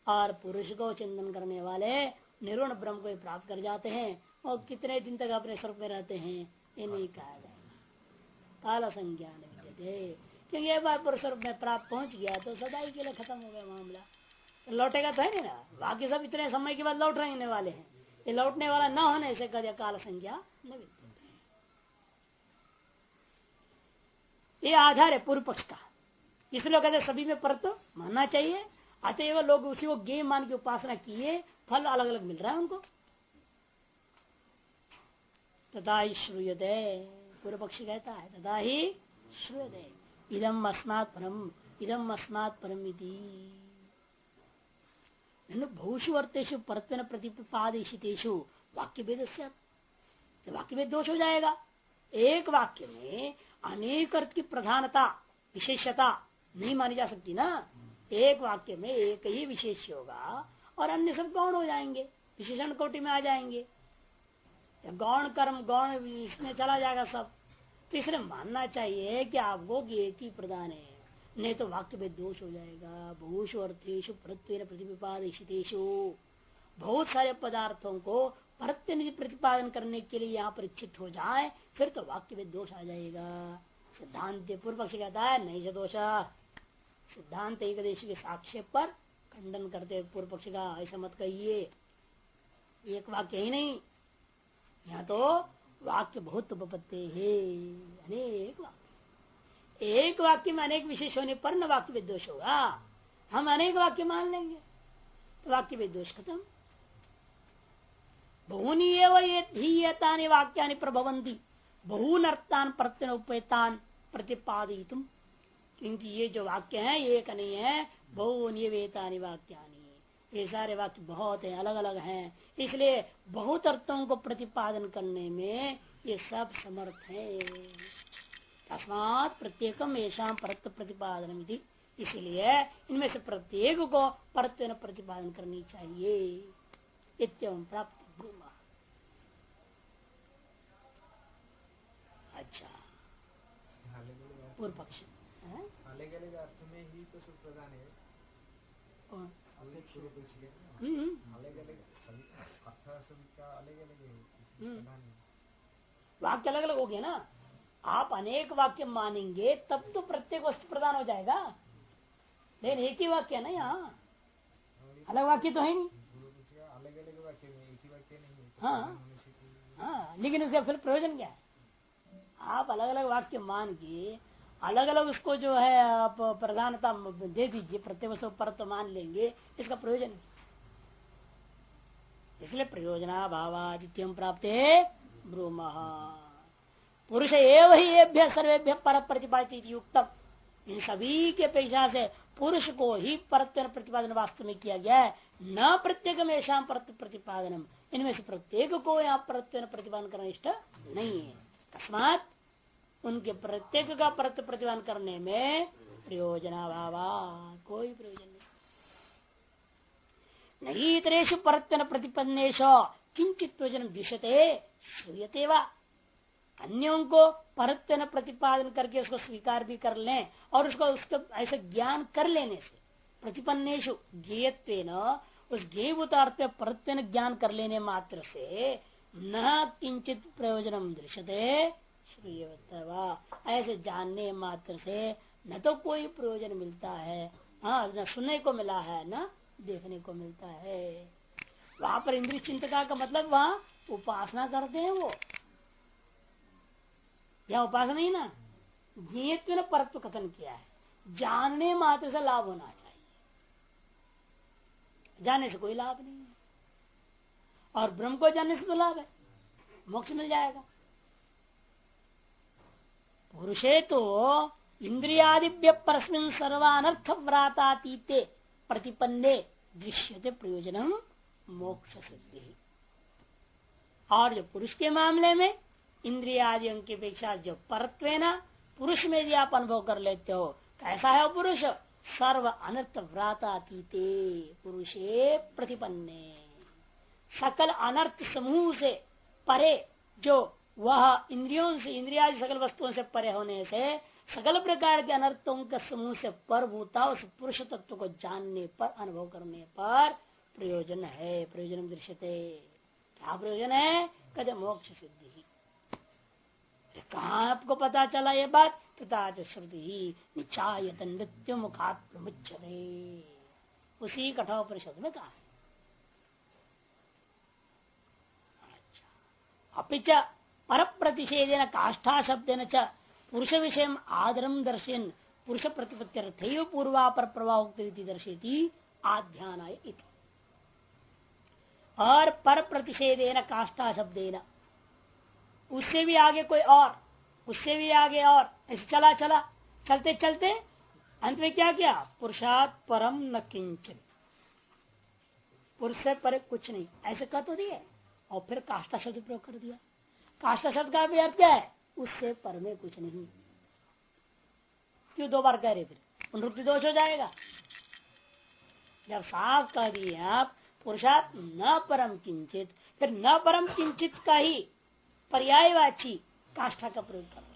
और पुरुष को चिंतन करने वाले निर्गुण ब्रह्म को प्राप्त कर जाते हैं और कितने दिन तक अपने स्वरूप में रहते हैं ये नहीं कहा जाएगा। काल संज्ञान विद्यते, क्योंकि एक बार पुरुष स्वरूप में प्राप्त पहुंच गया तो सदाई के लिए खत्म हो गया मामला, तो लौटेगा तो है नहीं ना। बाकी सब इतने समय के बाद लौट रहने वाले हैं, ये लौटने वाला न होने से कह काल संज्ञा न विद्यते। ये आधार है पूर्व पक्ष का, इसलिए कहते सभी में परत्व मानना चाहिए। अतएव लोग उसी को ज्ञेय मान की उपासना किए, फल अलग अलग मिल रहा है उनको। तथा ही श्रूयते, पूर्व पक्षी कहता है तथा ही श्रूयते इदम अस्मात् परम, इदम अस्मात् परम इति। बहुषु अर्थेषु परत्वेन प्रतिपादितेषु वाक्य भेद से वाक्य भेद दोष हो जाएगा। एक वाक्य में अनेक अर्थ की प्रधानता विशेषता नहीं मानी जा सकती ना। एक वाक्य में एक ही विशेष होगा और अन्य सब गौण हो जाएंगे, विशेषण कोटि में आ जाएंगे, गौण कर्म गौण इसमें चला जाएगा सब। तो इसलिए मानना चाहिए कि आपको एक ही प्रधान है, नहीं तो वाक्य में दोष हो जाएगा। बहुषु अर्थेषु परत्वेन प्रतिपादितेषु, बहुत सारे पदार्थों को परत्व प्रतिपादन करने के लिए यहाँ पर इच्छित हो जाए फिर तो वाक्य में दोष आ जाएगा। सिद्धांत पूर्व पक्ष कहता है नहीं से दोष। सिद्धांत एकदेशी के साक्ष्य पर खंडन करते पूर्व पक्ष का, ऐसा मत कहिए। एक वाक्य ही नहीं, यहाँ तो वाक्य बहुत उपपत्ति है, अनेक वाक्य। एक वाक्य में अनेक विशेष होने पर न वाक्य में दोष होगा। हम अनेक वाक्य मान लेंगे तो वाक्य में दोष खत्म। बहुनी एवं वाक्यानि प्रभवन्ति बहून अर्थान प्रत्यन उपेतान प्रतिपादितुम, क्योंकि ये जो वाक्य हैं एक नहीं है, बहुनी वेतानि वाक्यानि, ये सारे वाक्य बहुत हैं, अलग अलग हैं, इसलिए बहुत अर्थों को प्रतिपादन करने में ये सब समर्थ है। तस्मात् प्रत्येकम ऐसा परत्व प्रतिपादन, इसलिए इनमें से प्रत्येक को परत्व प्रतिपादन करनी चाहिए। इत्यम प्राप्ति ब्रूमा। अच्छा, पूर्व पक्ष अलग अलग अर्थ में ही तो सब प्रधान है। अलग अलग अर्थ का अलग अलग है, वाक्य अलग अलग हो गया ना। आप अनेक वाक्य मानेंगे तब तो प्रत्येक वस्तु प्रदान हो जाएगा, लेकिन एक ही वाक्य है ना, यहाँ अलग वाक्य तो है नहीं। अलग अलग वाक्य में एक ही वाक्य नहीं है। हाँ, लेकिन उसका फिर प्रयोजन क्या है? आप अलग अलग वाक्य मान के अलग अलग उसको जो है आप प्रधानता दे दीजिए, प्रत्येक वस्तु पर तो मान लेंगे, इसका प्रयोजन। इसलिए प्रयोजना भावादित्यम प्राप्त ब्रूम। पुरुष एव ही एभ्य सर्वेभ्य पर प्रतिपादित युक्तम, इन सभी के अपेक्षा से पुरुष को ही परत्व प्रतिपादन वास्तव में किया गया है, न प्रत्येक में शाम परत्व प्रतिपादनम, इनमें से प्रत्येक को यहाँ परत्व प्रतिपादन करना इष्ट नहीं है। तस्मात् उनके प्रत्येक का परत्व प्रतिपादन करने में प्रयोजनाभावा, कोई प्रयोजन नहीं। इतरेषु परत्व प्रतिपन्नेषु किंचित प्रयोजन दृश्यते श्रूयते वा, अन्यों को परत्व प्रतिपादन करके उसको स्वीकार भी कर लें और उसको ऐसा ज्ञान कर लेने से, प्रतिपन्नेषु ज्ञेयत्वेन, उस ज्ञेयभूतार्थ परत्व ज्ञान कर लेने मात्र से न किंचित प्रयोजनम दृश्यते श्रूयते वा, ऐसे जानने मात्र से न तो कोई प्रयोजन मिलता है, हाँ न सुनने को मिला है न देखने को मिलता है। वहां पर इंद्रिय चिंतका का मतलब वहां उपासना करते हैं वो, यह उपासना नहीं ना, ज्ञेयत्व ने परत्व कथन किया है, जानने मात्र से लाभ होना चाहिए, जानने से कोई लाभ नहीं है। और ब्रह्म को जानने से तो लाभ है, मोक्ष मिल जाएगा। पुरुषे तो इंद्रियादिभ्य परस्मिन् सर्वानर्थ व्रातातीते प्रतिपन्ने दृश्यते प्रयोजनम मोक्ष सिद्धि। और जो पुरुष के मामले में इंद्रियादियों की अपेक्षा जो परत्वेना पुरुष में यदि आप अनुभव कर लेते हो, कैसा है वो पुरुष? सर्व अनर्थ व्रातातीते पुरुषे प्रतिपन्ने, सकल अनर्थ समूह से परे जो वह इंद्रियों से, इंद्रियादि सकल वस्तुओं से परे होने से सकल प्रकार के अनर्थों के समूह से पर भूता उस पुरुष तत्व को जानने पर, अनुभव करने पर प्रयोजन है। प्रयोजन दृश्यते, क्या प्रयोजन है? कहते मोक्ष सिद्धि। कहाँ आपको पता चला ये बात? तथा श्रुति ही निचायत मृत्यु मुखात प्रमुच्यते, उसी कठोपनिषद में कहा है। अच्छा, अपिच पर प्रतिषेधेन काष्ठा शब्देन च पुरुष विषय आदरम दर्शन पुरुष प्रतिपत्ति पूर्वापर प्रभाव दर्शेती आध्यानाय इति। और पर प्रतिषेधेन काष्ठा शब्देन, उससे भी आगे कोई और, उससे भी आगे और, ऐसे चला चला चलते चलते अंत में क्या किया? पुरुषात परम न किंचन, पुरुष से परे कुछ नहीं, ऐसे कह तो दिए। और फिर काष्ठा शब्द प्रयोग कर दिया। काष्ठा शब्द का भी अर्थ क्या है? उससे पर में कुछ नहीं। क्यों दो बार कह रहे? फिर पुनरुक्ति दोष हो जाएगा। जब साफ कह दिए आप पुरुषात न परम किंचित, फिर न परम किंचित का ही पर्यायवाची काष्ठा का प्रयोग कर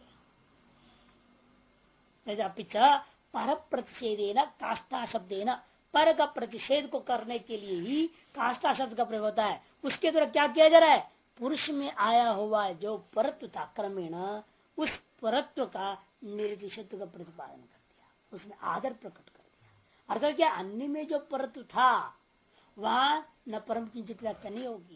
दिया। पर प्रतिषेधेन काष्ठा शब्देन, पर का प्रतिषेध को करने के लिए ही काष्ठा शब्द का प्रयोग होता है। उसके द्वारा क्या किया जा रहा है? पुरुष में आया हुआ जो परत्व था क्रमेण, उस परत्व का निर्दिशत्व का प्रतिपादन कर दिया, उसमें आदर प्रकट कर दिया। अर्थात क्या, अन्य में जो परत्व था वहां न परम किंचित व्याख्या नहीं होगी।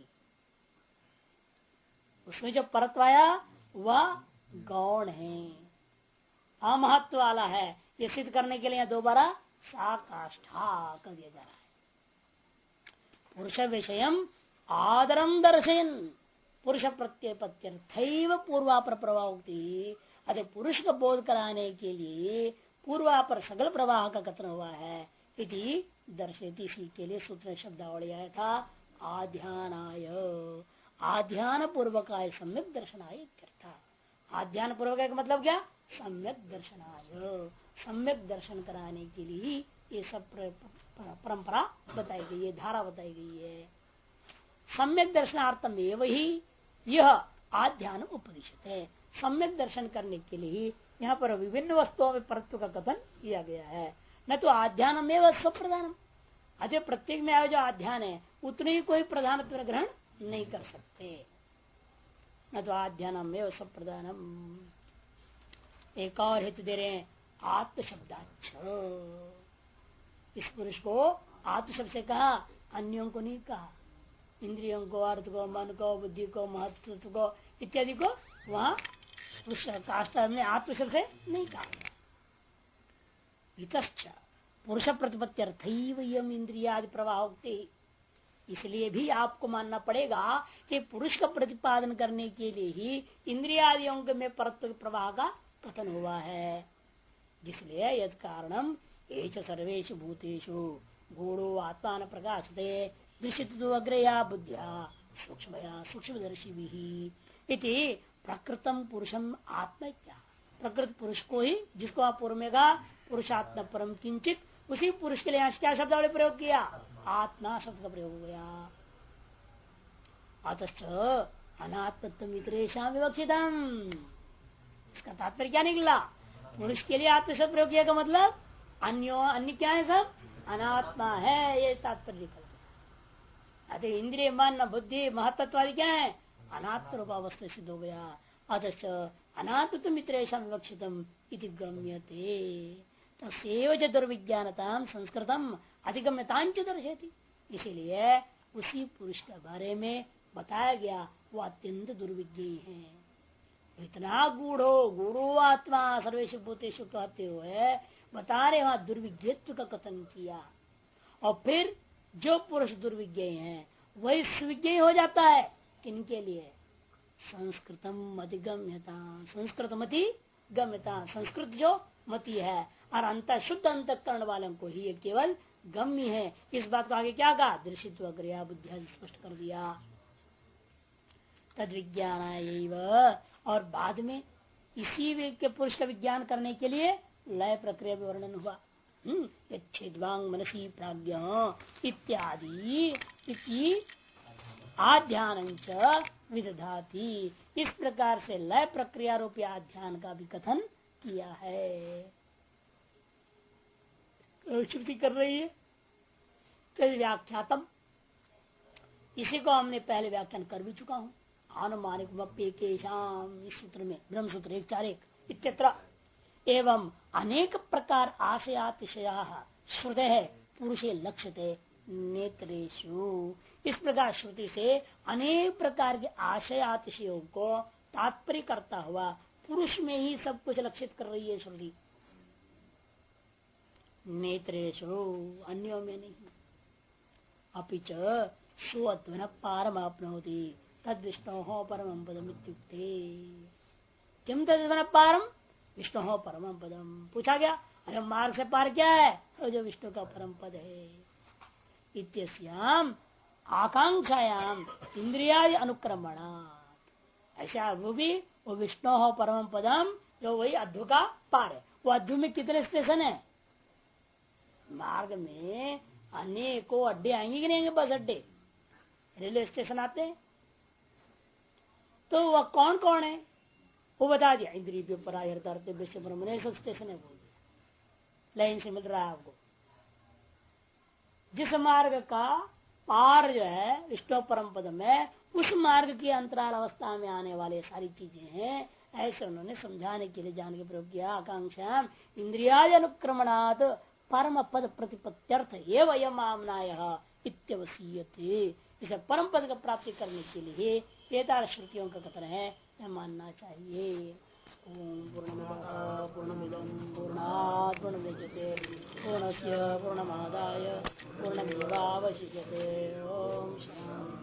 उसमें जो परत्व आया वह गौण है, अमहत्व वाला है। ये सिद्ध करने के लिए दोबारा साकाष्ठा कर दिया जा रहा है। पुरुष विषयम आदरम दर्शन पुरुष प्रत्यय पूर्वापर प्रवाह, अतः पुरुष का बोध कराने के लिए पूर्वापर सगल प्रवाह का कथन हुआ है। इति दर्शेती, इसी के लिए सूत्र शब्दावली आया था आध्यानाय, आध्यान पूर्वकाय सम्यक दर्शनाय। आध्यान पूर्वक का मतलब क्या? सम्यक दर्शनाय, सम्यक दर्शन कराने के लिए ये सब परंपरा बताई गई है, धारा बताई गई है। सम्यक दर्शनार्थम एवं ही यह आध्यान उपनिषद है। सम्यक दर्शन करने के लिए यहाँ पर विभिन्न वस्तुओं में परत्व का कथन किया गया है। न तो आध्यानम एवं स्वप्रधानम, अतः प्रत्येक में आया जो आध्यान है उतने ही कोई प्रधानत्व ग्रहण नहीं कर सकते। न तो आध्यानम एवं स्वप्रधानम। एक और हेतु दे रहे हैं, आत्म शब्दाच्छ। इस पुरुष को आत्म शब्द से कहा, अन्यों को नहीं कहा। इंद्रियों को, अर्थ को, मन को, बुद्धि को, महत्व को इत्यादि को वहां काष्ठा में आत्म शब्द से नहीं कहा। वितश्च पुरुष प्रतिपत्त्यर्थैव यम इंद्रियादि प्रवाह होते, इसलिए भी आपको मानना पड़ेगा कि पुरुष का प्रतिपादन करने के लिए ही इंद्रियादियों में परत्व प्रवाह का कथन हुआ है। जिसलिए यद कारणम एच सर्वेषु भूतेषु गूढ़ो आत्मान प्रकाशते दृश्यते अग्रया बुद्धिया सूक्ष्मया सूक्ष्मदर्शी भी इति प्रकृतम पुरुषम आत्मा। प्रकृत पुरुष को ही, जिसको आप पूर्व में कहा पुरुषात्मा परम किंचित, उसी पुरुष के लिए क्या शब्द प्रयोग किया? आत्मा शब्द का प्रयोग हो गया। अतश्च अनात्मत्व इतरेषां विवक्षितम्, इसका तात्पर्य क्या निकला? पुरुष के लिए आत्म शब्द प्रयोग किया का मतलब अन्य क्या है? सब अनात्मा है, ये तात्पर्य निकल गया। अतः इंद्रिय, मन, बुद्धि, महत्त्वादि क्या है? अनात्म रूपावस्था सिद्ध हो गया। अतश्च अनात्म मित्रेशम विवक्षितम इति गम्यते तस्यैव च दुर्विज्ञानतां संस्कृतम अधिगम्यतांच दर्शयति। इसीलिए उसी पुरुष के बारे में बताया गया वो अत्यंत दुर्विज्ञ है। इतना गूढ़ो आत्मा सर्वेषु भूतेषु कहते हुए बता रहे वहां दुर्विज्ञत्व का कथन किया। और फिर जो पुरुष दुर्विज्ञ हैं वही सुविज्ञ हो जाता है। किनके लिए? संस्कृतम अधिगम्यता, संस्कृत मति गम्यता, संस्कृत जो मति है और अंत शुद्ध अंतःकरण वालों को ही ये केवल गम्य है। इस बात को आगे क्या कहा? दृश्यत्व अग्रया बुद्धिया स्पष्ट कर दिया। तद विज्ञान, और बाद में इसी के पुरुष का विज्ञान करने के लिए लय प्रक्रिया में वर्णन हुआ। छेदवांग मनसी प्राज्ञ इत्यादि आध्यान विदधाति। इस प्रकार से लय प्रक्रिया रूपी आध्यान का भी कथन किया है। श्रुति कर रही है कल व्याख्यातम, इसी को हमने पहले व्याख्यान कर भी चुका हूं। अनुमानिक वप्येकेशाम, इस सूत्र में ब्रह्म सूत्र 141 इत्यत्र एवं अनेक प्रकार आशयातिशया श्रुते पुरुषे लक्ष्यते नेत्रेषु। इस प्रकार श्रुति से अनेक प्रकार के आशयातिशयों को तात्पर्य करता हुआ पुरुष में ही सब कुछ लक्षित कर रही है श्रुति, नेत्रेषु अन्यों में नहीं। अपिच सुअध्वन पारम आपनोति तद विष्णु परम पदम इत्युक्ते। किम तद्वन पारम, विष्णु परम पदम। पूछा गया, अरे मार्ग से पार क्या है? तो जो विष्णु का परम पद है। इत्यस्याम आकांक्षायाम इंद्रियादि अनुक्रमणात्, ऐसा वो भी वो विष्णु परम पदम, जो वही अध्व का पार है। वो अध्व में कितने स्टेशन है? मार्ग में अनेकों अड्डे आएंगे कि नहीं आएंगे? बस अड्डे, रेलवे स्टेशन आते हैं। तो वह कौन कौन है वो बता दिया। इंद्रिय पर सब स्टेशन है, वो लाइन से मिल रहा है आपको। जिस मार्ग का पार जो है विष्णु परम पद में, उस मार्ग की अंतराल अवस्था में आने वाले सारी चीजें हैं। ऐसे उन्होंने समझाने के लिए जान के प्रयोग किया। आकांक्षा इंद्रियादि अनुक्रमणात् परम पद प्रतिपत्त्यर्थ एवं अयम आमनाय इत्यवसीयते। इसे परम पद का प्राप्ति करने के लिए वेदार श्रुतियों का कथन है, यह मानना चाहिए। पूर्णमिदं पूर्णात् पूर्णमुदच्यते पूर्णस्य पूर्णमादाय पूर्णमेवावशिष्यते। ओम शांति।